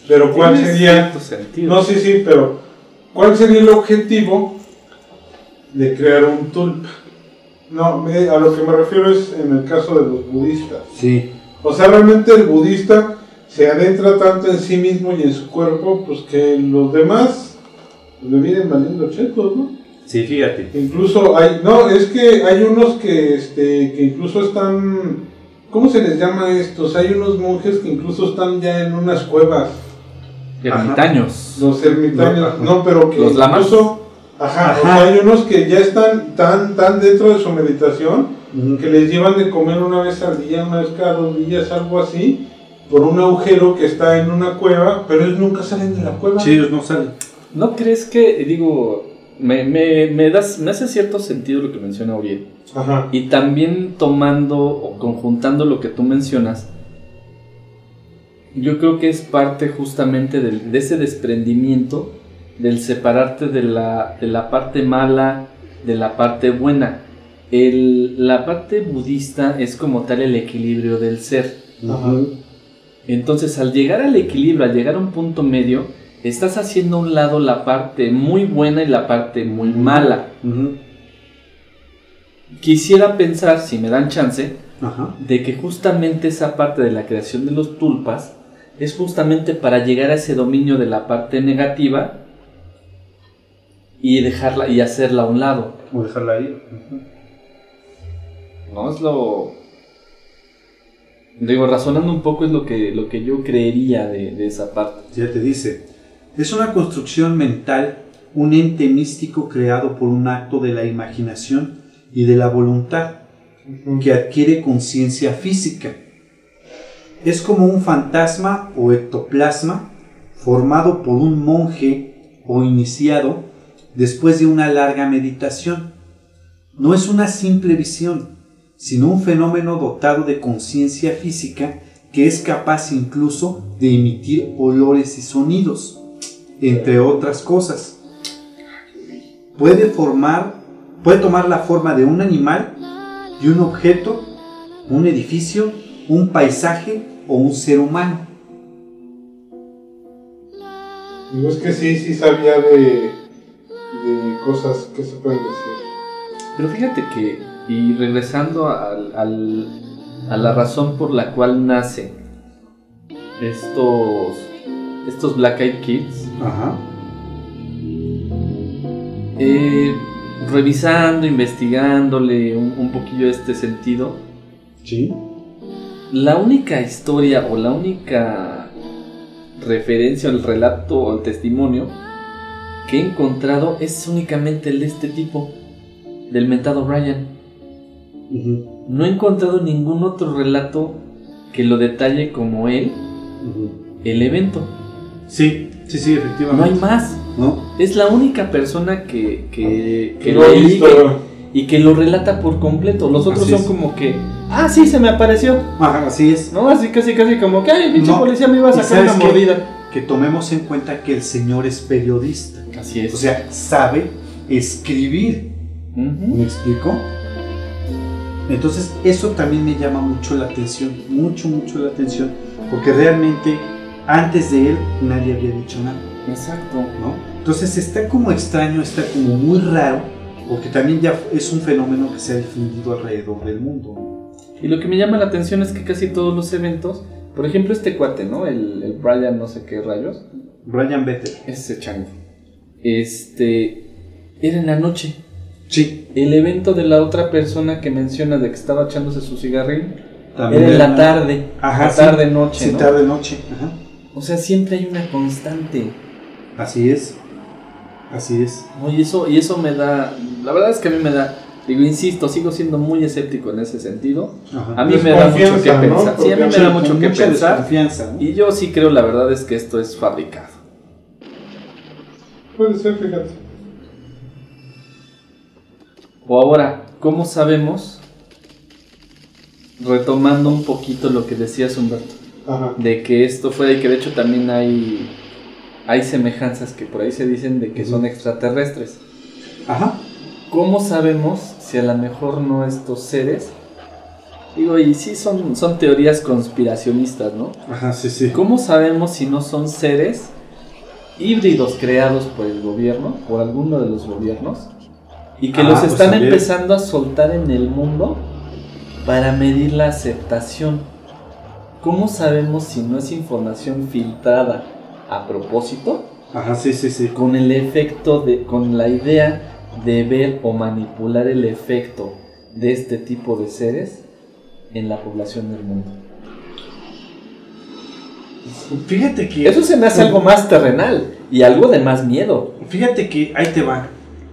Pero ¿cuál Tiene sería? cierto sentido. No, sí, sí, pero ¿cuál sería el objetivo de crear un tulpa? No, me- a lo que me refiero es en el caso de los budistas. Sí. O sea, realmente el budista se adentra tanto en sí mismo y en su cuerpo, pues que los demás pues, le vienen valiendo chetos, ¿no? Sí, fíjate. Incluso hay, no, es que hay unos que, este, que incluso están, ¿cómo se les llama a estos? Hay unos monjes que incluso están ya en unas cuevas. Ermitaños. Los ermitaños, No, no, pero que ¿Los lamas? incluso, ajá, Ajá. o sea, hay unos que ya están tan, tan dentro de su meditación Ujú. que les llevan de comer una vez al día, una vez cada dos días, algo así, por un agujero que está en una cueva, pero ellos nunca salen de la cueva. Sí, ellos no salen. ¿No crees que, digo, me, me, me, das, me hace cierto sentido lo que menciona Uriel? Ajá. Y también tomando o conjuntando lo que tú mencionas, yo creo que es parte justamente del, de ese desprendimiento, del separarte de la, de la parte mala, de la parte buena. El, la parte budista es como tal el equilibrio del ser. Ajá. Entonces, al llegar al equilibrio, al llegar a un punto medio, estás haciendo a un lado la parte muy buena y la parte muy mala. Ujú. Quisiera pensar, si me dan chance, Ajá. de que justamente esa parte de la creación de los tulpas es justamente para llegar a ese dominio de la parte negativa y dejarla y hacerla a un lado. O dejarla ir. Ujú. No es lo... Digo, razonando un poco es lo que, lo que yo creería de, de esa parte. Ya te dice, es una construcción mental, un ente místico creado por un acto de la imaginación y de la voluntad Ujú. que adquiere conciencia física. Es como un fantasma o ectoplasma formado por un monje o iniciado después de una larga meditación. No es una simple visión, sino un fenómeno dotado de conciencia física que es capaz incluso de emitir olores y sonidos, entre otras cosas. Puede formar, puede tomar la forma de un animal, de un objeto, un edificio, un paisaje o un ser humano. Digo, es que sí, sí sabía de, de cosas que se pueden decir. Pero fíjate que, y regresando al, al, a la razón por la cual nacen estos, estos Black Eyed Kids, Ajá. eh, revisando, investigándole un, un poquillo este sentido, Sí. la única historia o la única referencia, el relato o el testimonio que he encontrado es únicamente el de este tipo, del mentado Brian. Uh-huh. No he encontrado ningún otro relato que lo detalle como él, Uh-huh. el evento. Sí, sí, sí, efectivamente. No hay más. ¿No? Es la única persona que, que, que No he leí visto, que- y que lo relata por completo. Los otros Así son es. como que, ah, sí, se me apareció. Ajá, así es. No, así casi, casi como que, ay, pinche No. policía me iba a ¿Y sacar una sabes qué? mordida. Que tomemos en cuenta que el señor es periodista. Así es. O sea, sabe escribir. Ujú. ¿Me explico? Entonces, eso también me llama mucho la atención. Mucho, mucho la atención. Porque realmente, antes de él, nadie había dicho nada. Exacto. ¿No? Entonces, está como extraño, está como muy raro. Porque también ya es un fenómeno que se ha difundido alrededor del mundo. Y lo que me llama la atención es que casi todos los eventos, por ejemplo este cuate, ¿no? El, el Brian no sé qué rayos, Brian Better. ese chango, este, era en la noche. Sí. El evento de la otra persona que menciona de que estaba echándose su cigarrillo, También era en la una- tarde, Ajá, la sí. tarde noche, Sí, ¿no? tarde noche. Ajá. O sea, siempre hay una constante. Así es. Así es. ¿no? Y eso, y eso me da, la verdad es que a mí me da, digo, insisto, sigo siendo muy escéptico en ese sentido. Ajá. A mí me da mucho que Desconfianza, ¿no? pensar. Sí, a mí me Porque da Con mucho que mucha pensar. desconfianza, ¿no? Y yo sí creo, la verdad es que esto es fabricado. Puede ser, fíjate. O ahora, ¿cómo sabemos? Retomando un poquito lo que decías, Humberto, Ajá. de que esto fue, y que de hecho también hay, hay semejanzas que por ahí se dicen de que son extraterrestres. Ajá. ¿Cómo sabemos si a lo mejor no estos seres Digo, y sí son, son teorías conspiracionistas, ¿no? Ajá, sí, sí. ¿Cómo sabemos si no son seres híbridos creados por el gobierno, por alguno de los gobiernos, y que Ah, los pues están también. empezando a soltar en el mundo para medir la aceptación? ¿Cómo sabemos si no es información filtrada a propósito? Ajá, sí, sí, sí. Con el efecto de, con la idea de ver o manipular el efecto de este tipo de seres en la población del mundo. Fíjate que... Eso se me hace algo más terrenal y algo de más miedo. Fíjate que ahí te va.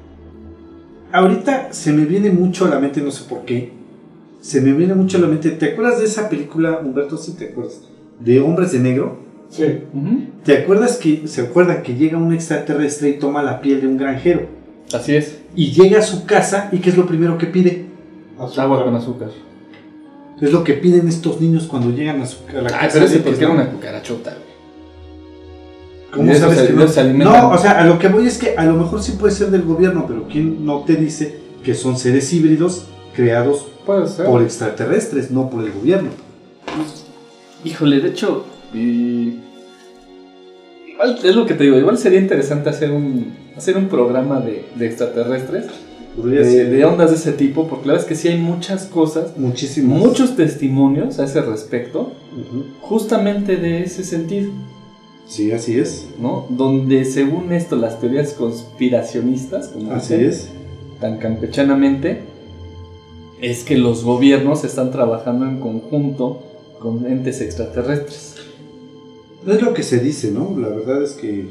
Ahorita se me viene mucho a la mente, no sé por qué. Se me viene mucho a la mente. ¿Te acuerdas de esa película, Humberto? Sí, te acuerdas. De Hombres de Negro. Sí. Uh-huh. ¿Te acuerdas que se acuerdan que llega un extraterrestre y toma la piel de un granjero? Así es. Y llega a su casa y ¿qué es lo primero que pide? Azúcar. Agua con azúcar. Es lo que piden estos niños cuando llegan a, su, a la casa. Ah, pero ese de porque ellos, era ¿no? una cucarachota, güey. ¿Cómo de eso sabes se- que de no? eso se alimentan. No, o sea, a lo que voy es que a lo mejor sí puede ser del gobierno, pero ¿quién no te dice que son seres híbridos creados Puede ser. por extraterrestres, no por el gobierno? Híjole, de hecho, y... igual es lo que te digo, igual sería interesante hacer un hacer un programa de, de extraterrestres, Podría de, ser de ondas de ese tipo, porque la verdad es que sí hay muchas cosas, muchísimos. muchos testimonios a ese respecto, Ujú. justamente de ese sentido, Sí, así es. ¿no? Donde según esto las teorías conspiracionistas, como Así dicen, es. tan campechanamente, es que los gobiernos están trabajando en conjunto con entes extraterrestres. Es lo que se dice, ¿no? La verdad es que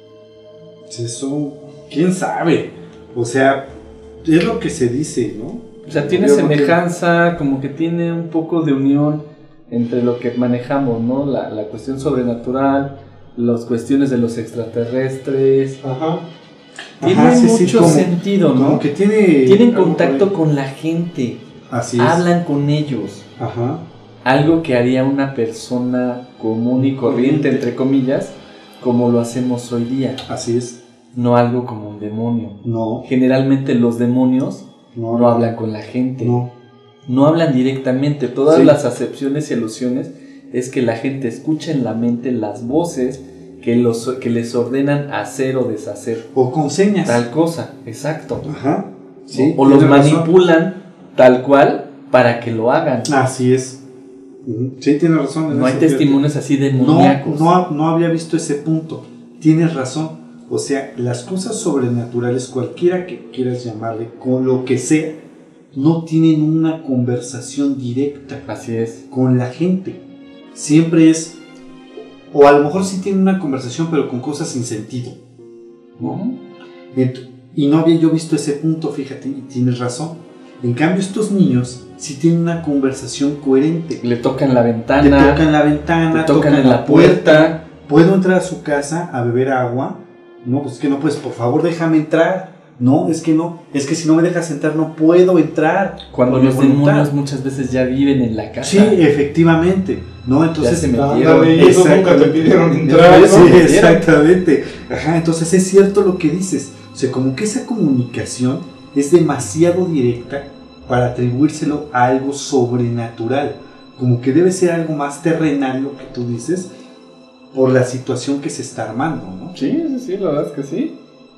eso, quién sabe. O sea, es lo que se dice, ¿no? O sea, tiene El gobierno semejanza, como que tiene un poco de unión entre lo que manejamos, ¿no? La, la cuestión sobrenatural, las cuestiones de los extraterrestres. Ajá. Tiene Ajá, sí, sí, mucho como- sentido, ¿no? Como que tiene... Tienen algo contacto por ahí. con la gente, Así es. hablan con ellos. Ajá. Algo que haría una persona común y corriente, entre comillas, como lo hacemos hoy día. Así es. No algo como un demonio. No. Generalmente los demonios No, no hablan con la gente. No. No hablan directamente. Todas Sí. las acepciones y alusiones es que la gente escucha en la mente las voces que, los, que les ordenan hacer o deshacer O con señas. tal cosa. Exacto. Ajá. Sí. o los tienes razón. manipulan tal cual para que lo hagan. Así es. Ujú. Sí, tienes razón. en No hay eso, fíjate. testimonios así No, demoníacos. no, no había visto ese punto. Tienes razón. O sea, las cosas sobrenaturales, cualquiera que quieras llamarle, con lo que sea, no tienen una conversación directa Así es. con la gente. Siempre es, o a lo mejor sí tienen una conversación, pero con cosas sin sentido, ¿no? Ent- Y no había yo visto ese punto, fíjate, y tienes razón. En cambio, estos niños sí tienen una conversación coherente. Le tocan la Te ventana, tocan la ventana, te tocan en la puerta. ¿Puedo entrar a su casa a beber agua? No, pues es que no puedes, por favor déjame entrar. No, es que no, es que si no me dejas entrar no puedo entrar. Cuando por mi los voluntad. demonios muchas veces ya viven en la casa. Sí, efectivamente. No, entonces se me- Ándale, y esos nunca te pidieron entrar, Ya ¿no? Sí, ¿no? exactamente. Ajá, entonces es cierto lo que dices. O sea, como que esa comunicación es demasiado directa para atribuírselo a algo sobrenatural. Como que debe ser algo más terrenal lo que tú dices por la situación que se está armando, ¿no? Sí, sí, sí, la verdad es que sí.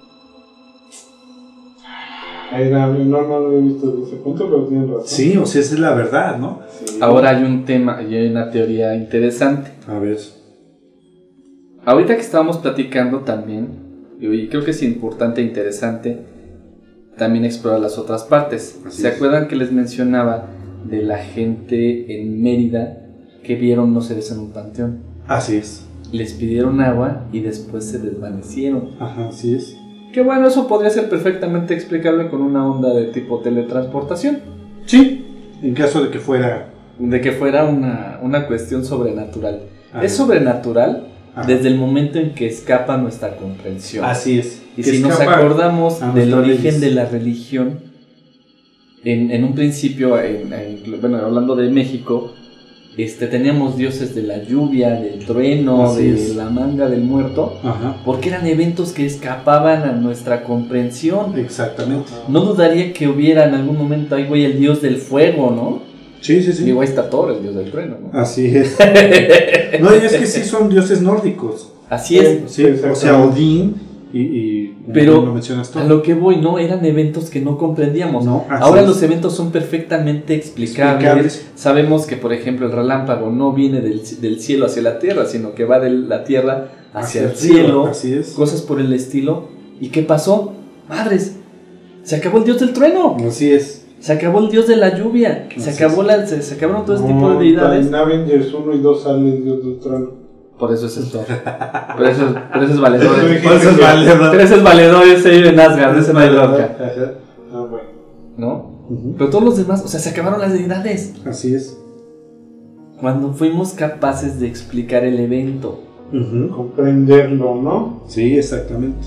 Ahí era, no, no lo he visto desde ese punto, pero tienen razón. Sí, o sea, esa es la verdad, ¿no? Sí. Ahora hay un tema y hay una teoría interesante. A ver. Ahorita que estábamos platicando también, y creo que es importante e interesante también explorar las otras partes. Así ¿Se es. acuerdan que les mencionaba de la gente en Mérida que vieron unos seres en un panteón? Así es. Les pidieron agua y después se desvanecieron. Ajá, así es. Que bueno, eso podría ser perfectamente explicable con una onda de tipo teletransportación. Sí, en caso de que fuera... De que fuera una, una cuestión sobrenatural. Ajá. Es sobrenatural Ajá. desde el momento en que escapa nuestra comprensión. Así es. Y Que si nos escapa acordamos a del nuestras origen leyes. de la religión, en, en un principio, en, en- bueno, hablando de México, este, teníamos dioses de la lluvia, del trueno, Así de es. la manga del muerto, Ajá, porque eran eventos que escapaban a nuestra comprensión. exactamente. No dudaría que hubiera en algún momento, ay güey, el dios del fuego, ¿no? Sí, sí, sí. Digo, ahí está Thor, el dios del trueno, ¿no? Así es. No, y es que sí son dioses nórdicos. Así es. Sí, o sea, Odín y... y pero lo mencionas tú. A lo que voy, ¿no? Eran eventos que no comprendíamos. No, ahora es. los eventos son perfectamente explicables. explicables. Sabemos que, por ejemplo, el relámpago no viene del, del cielo hacia la tierra, sino que va de la tierra hacia, hacia el cielo. Así es. Cosas por el estilo. ¿Y qué pasó? Madres, se acabó el dios del trueno. Así es. Se acabó el dios de la lluvia. Se, acabó la, se, se acabaron todo este no, tipo de deidades. En Avengers uno y dos sale el dios del trueno. Por eso es esto. Por eso, por eso es valedor. Por eso es valedor. Por eso es valedor ese vive en Asgard, ese no hay bronca. Ah, bueno. ¿No? Uh-huh. Pero todos los demás, o sea, se acabaron las deidades. Así es. Cuando fuimos capaces de explicar el evento. Uh-huh. Comprenderlo, ¿no? Sí, exactamente.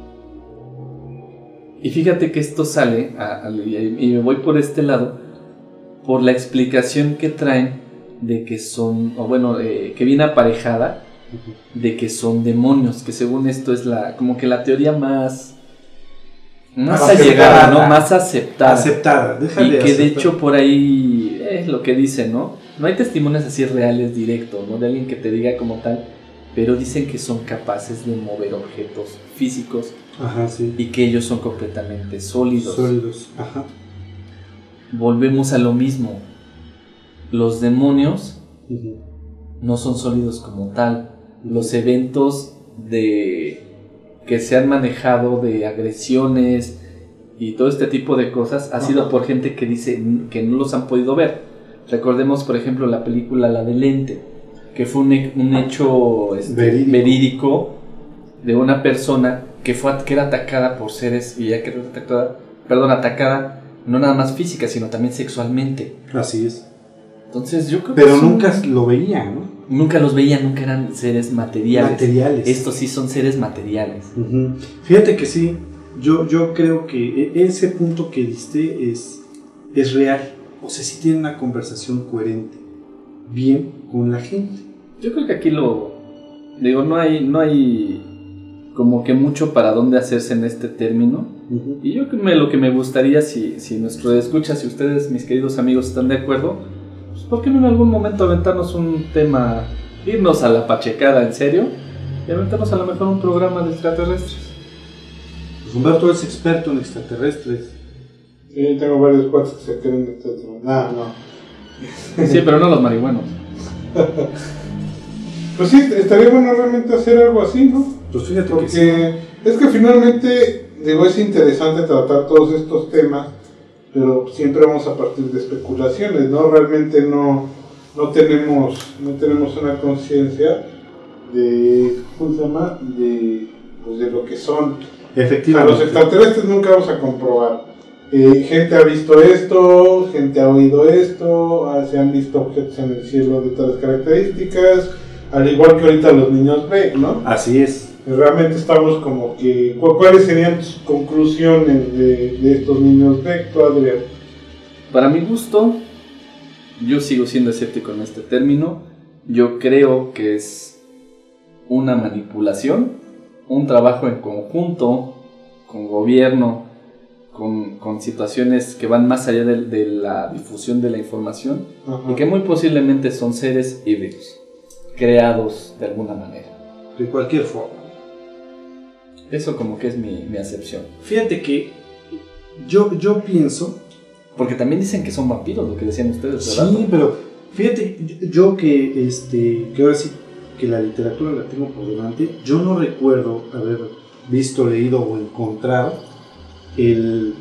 Y fíjate que esto sale, a, a, y me voy por este lado, por la explicación que traen de que son, o bueno, eh, que viene aparejada de que son demonios, que según esto es la, como que la teoría más, más allegada, ¿no? Más aceptada. Aceptada, déjale Y que aceptar. de hecho por ahí es lo que dicen, ¿no? No hay testimonios así reales directos, ¿no? De alguien que te diga como tal, pero dicen que son capaces de mover objetos físicos. Ajá, sí. Y que ellos son completamente sólidos. Sólidos, ajá. Volvemos a lo mismo. Los demonios uh-huh. no son sólidos como tal. Uh-huh. Los eventos de que se han manejado de agresiones y todo este tipo de cosas ha uh-huh. sido por gente que dice que no los han podido ver. Recordemos, por ejemplo, la película La del Ente, que fue un, un hecho este, verídico. verídico de una persona que fue que era atacada por seres y ya que era atacada, perdón, atacada no nada más física, sino también sexualmente. Así es. Entonces yo creo Pero que nunca son, lo veían, ¿no? Nunca los veían, nunca eran seres materiales. Materiales. Estos sí son seres materiales. Uh-huh. Fíjate que sí, yo, yo creo que ese punto que diste es, es real. O sea, sí tiene una conversación coherente, bien con la gente. Yo creo que aquí lo digo, no hay, no hay como que mucho para dónde hacerse en este término. Uh-huh. Y yo me, lo que me gustaría, si, si nuestro escucha, si ustedes, mis queridos amigos, están de acuerdo, pues ¿por qué no en algún momento aventarnos un tema, irnos a la pachecada en serio y aventarnos a lo mejor un programa de extraterrestres? Pues Humberto es experto en extraterrestres. Sí, tengo varios cuates que se creen de extraterrestres. No, no. Sí, pero no los marihuanos. Pues sí, estaría bueno realmente hacer algo así, ¿no? Pues fíjate Porque que sí. Es que finalmente, digo, es interesante tratar todos estos temas, pero siempre vamos a partir de especulaciones, ¿no? Realmente no, no tenemos no tenemos una conciencia de, ¿cómo se llama? De, pues de lo que son. Efectivamente. O sea, los extraterrestres nunca vamos a comprobar. Eh, gente ha visto esto, gente ha oído esto, ah, se han visto objetos en el cielo de tales características, al igual que ahorita los niños ven, ¿no? Así es. Realmente estamos como que... ¿Cuáles serían tus conclusiones de, de estos niños ven, tú, Adrián? Para mi gusto, yo sigo siendo escéptico en este término. Yo creo que es una manipulación, un trabajo en conjunto con gobierno, Con, con situaciones que van más allá de, de la difusión de la información. Ajá. Y que muy posiblemente son seres híbridos, creados de alguna manera. De cualquier forma. Eso como que es mi, mi acepción. Fíjate que yo, yo pienso... Porque también dicen que son vampiros, lo que decían ustedes. Sí, rato. Pero fíjate, yo, yo que, este, que ahora sí que la literatura la tengo por delante, yo no recuerdo haber visto, leído o encontrado El,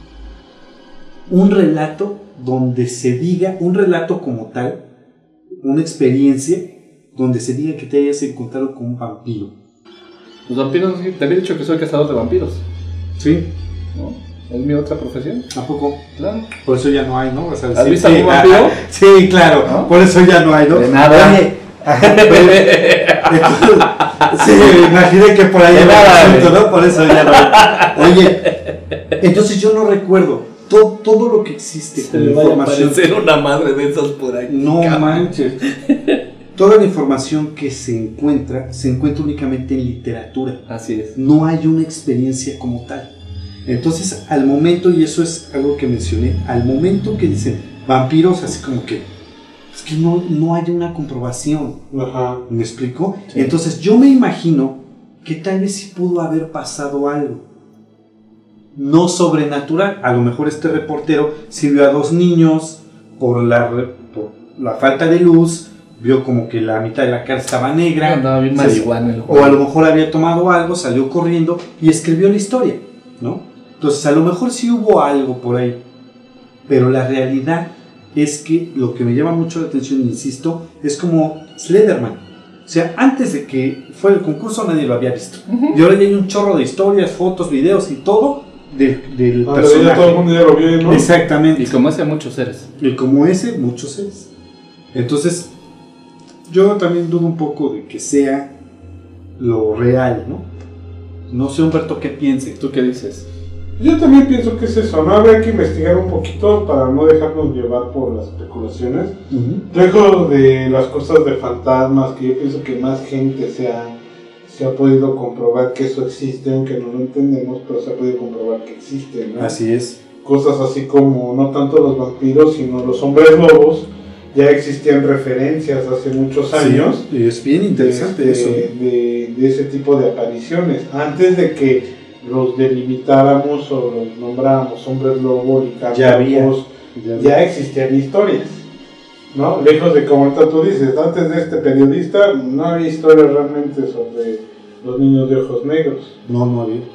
un relato donde se diga, un relato como tal, una experiencia donde se diga que te hayas encontrado con un vampiro. Los vampiros, te había dicho que soy cazador de vampiros. Sí. ¿No? ¿Es mi otra profesión? ¿A poco? Claro. Por eso ya no hay, ¿no? O sea, ¿Has sí, visto sí, algún vampiro? Ah, sí, claro. ¿No? Por eso ya no hay, ¿no? De nada. Oye, ajá, pero, entonces, sí, me imaginé que por ahí de era nada, el asunto, ¿no? Por eso ya no hay. Oye, entonces yo no recuerdo todo, todo lo que existe. Se le vaya a aparecer una madre de esas por ahí. No manches. Toda la información que se encuentra, se encuentra únicamente en literatura. Así es. No hay una experiencia como tal. Entonces, al momento, y eso es algo que mencioné, al momento que dicen, vampiros así como que es que no, no hay una comprobación. Ajá. ¿Me explico? Sí. Entonces yo me imagino que tal vez sí pudo haber pasado algo no sobrenatural. A lo mejor este reportero sí vio a dos niños por la, por la falta de luz, vio como que la mitad de la cara estaba negra, andaba bien se- marihuana el o juego. a lo mejor había tomado algo, salió corriendo y escribió la historia, ¿no? Entonces a lo mejor sí hubo algo por ahí, pero la realidad es que lo que me llama mucho la atención, insisto, es como Slenderman. O sea, antes de que fuera el concurso nadie lo había visto. Ujú. Y ahora ya hay un chorro de historias, fotos, videos y todo de- del Ah, pero ya personaje. todo el mundo ya lo vio, ¿no? Exactamente. Y como hace muchos seres. Y como ese, muchos seres. Entonces, yo también dudo un poco de que sea lo real, ¿no? No sé, Humberto, qué piense. ¿Tú qué dices? Yo también pienso que es eso, ¿no? Habría que investigar un poquito para no dejarnos llevar por las especulaciones. Lejos de las cosas de fantasmas, que yo pienso que más gente se ha, se ha podido comprobar que eso existe, aunque no lo entendemos, pero se ha podido comprobar que existe, ¿no? Así es. Cosas así como no tanto los vampiros, sino los hombres lobos. Ya existían referencias hace muchos años. Sí, y es bien interesante de, eso. de, de ese tipo de apariciones. Antes de que los delimitáramos o los nombráramos hombres lobo y Ya había. carcajos, Ya, ya existían historias, ¿no? Lejos de como ahorita tú dices, antes de este periodista no había historias realmente sobre los niños de ojos negros. No, no había.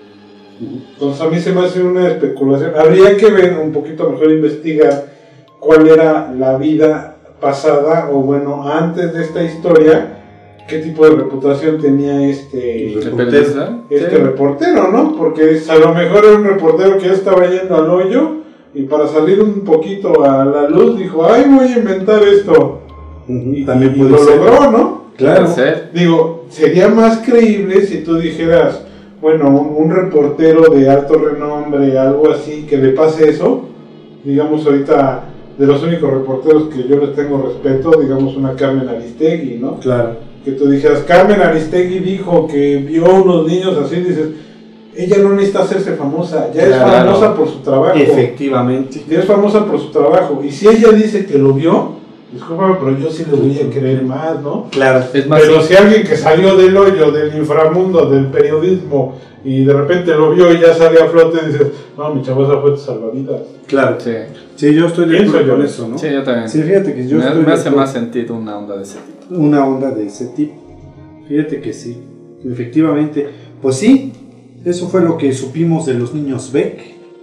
Entonces a mí se me hace una especulación. Habría que ver un poquito mejor, investigar cuál era la vida pasada o bueno, antes de esta historia, qué tipo de reputación tenía este, El ¿El reportero. periodista? este Sí. reportero, ¿no? Porque a lo mejor era un reportero que ya estaba yendo al hoyo y para salir un poquito a la luz dijo, ay, voy a inventar esto. Ujú, Y, también y puede lo ser. logró, ¿no? Claro. Puede ser. Digo, sería más creíble si tú dijeras, bueno, un, un reportero de alto renombre, algo así, que le pase eso. Digamos ahorita, de los únicos reporteros que yo les tengo respeto, digamos una Carmen Aristegui, ¿no? Claro. Que tú dijeras, Carmen Aristegui dijo que vio unos niños así, dices, ella no necesita hacerse famosa, ya Claro. es famosa por su trabajo. Efectivamente. Ya es famosa por su trabajo. Y si ella dice que lo vio, discúlpame, pero yo sí le voy a creer más, ¿no? Claro. Es más, Pero si alguien que salió del hoyo, del inframundo, del periodismo, y de repente lo vio y ya salió a flote, dices, no, mi chavo, esa fue tu salvavidas. Claro. sí, Sí, yo estoy de Pienso acuerdo yo. con eso, ¿no? sí, yo también. Sí, fíjate que yo me, estoy me de hace acuerdo. más sentido una onda de ese tipo. Una onda de ese tipo. Fíjate que sí, efectivamente. Pues sí, eso fue lo que supimos de los niños Beck.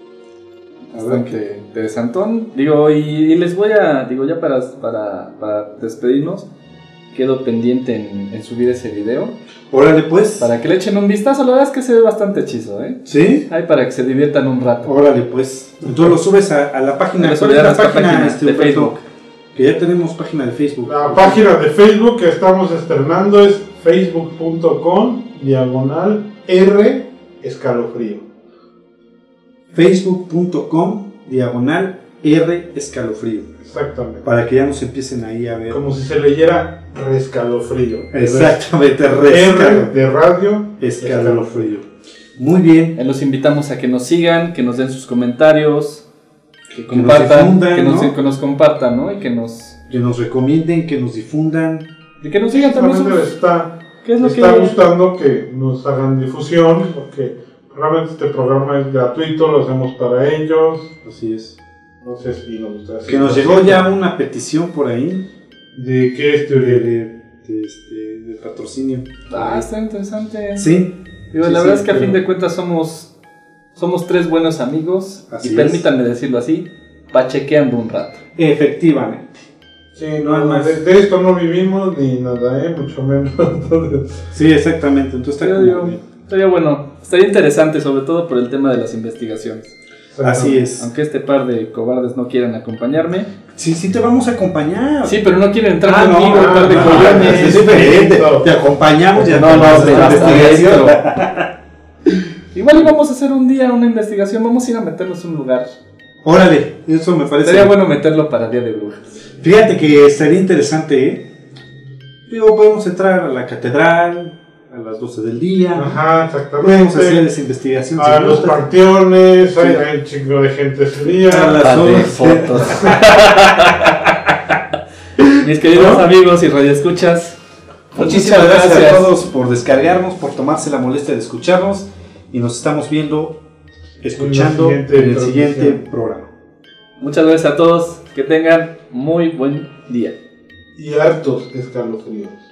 Habrá que- Bastante interesantón. Digo, y, y les voy a, digo, ya para, para, para despedirnos, quedo pendiente en, en subir ese video. Órale pues. Para que le echen un vistazo, la verdad es que se ve bastante hechizo, ¿eh? ¿Sí? Ahí para que se diviertan un rato. Órale pues. Entonces lo subes a, a la página. Lo ¿Cuál subiré es a la nuestra página, página este, de Humberto? Facebook. Que ya tenemos página de Facebook. La página de Facebook que estamos estrenando es facebook punto com diagonal R escalofrío. facebook punto com diagonal R escalofrío. Exactamente. Para que ya nos empiecen ahí a ver. Como si se leyera rescalofrío. Exactamente, R rescalofrío. de radio. Escalofrío. Muy bien. Eh, Los invitamos a que nos sigan, que nos den sus comentarios, que Que nos compartan, difundan, que, nos, ¿no? que nos compartan, ¿no? Y que nos, Que nos recomienden, que nos difundan. y que nos digan también Solamente sus- está, qué es lo está que... gustando que nos hagan difusión, porque realmente este programa es gratuito, lo hacemos para ellos. Así es. No sé si nos gusta. Que nos llegó ya una petición por ahí ¿De qué es de, teoría? de, de este, de patrocinio. Ah, está interesante. Sí. Digo, Sí, la sí, verdad es que a pero- fin de cuentas somos, somos tres buenos amigos Así y es. permítanme decirlo así, pachequeando un rato. Efectivamente. Sí, No hay no, más. de, de esto no vivimos ni nada, ¿eh? Mucho menos. Entonces, Sí, exactamente. Entonces está Yo como digo, bien. estaría bueno, estaría interesante sobre todo por el tema de las investigaciones. Así es. Aunque este par de cobardes no quieran acompañarme. Sí, sí te vamos a acompañar. Sí, pero no quieren entrar Ah, no, conmigo, un ah, par de no, coyones. es diferente. Te acompañamos ya. No, te no, vamos a pero hacer hasta investigación. Igual vamos a hacer un día una investigación, vamos a ir a meternos a un lugar. Órale, eso me parece. Sería bueno meterlo para Día de Brujas. Fíjate que estaría interesante, ¿eh? Digo, podemos entrar a la catedral, a las doce del día. Ajá, exactamente. Podemos hacer esa investigación. A los panteones, sí. hay, hay un chingo de gente ese día. A las de fotos. Mis queridos ¿no? amigos y radioescuchas, muchísimas gracias, gracias a todos por descargarnos, por tomarse la molestia de escucharnos y nos estamos viendo, escuchando en, en el siguiente programa. Muchas gracias a todos, que tengan muy buen día. Y hartos escalofríos.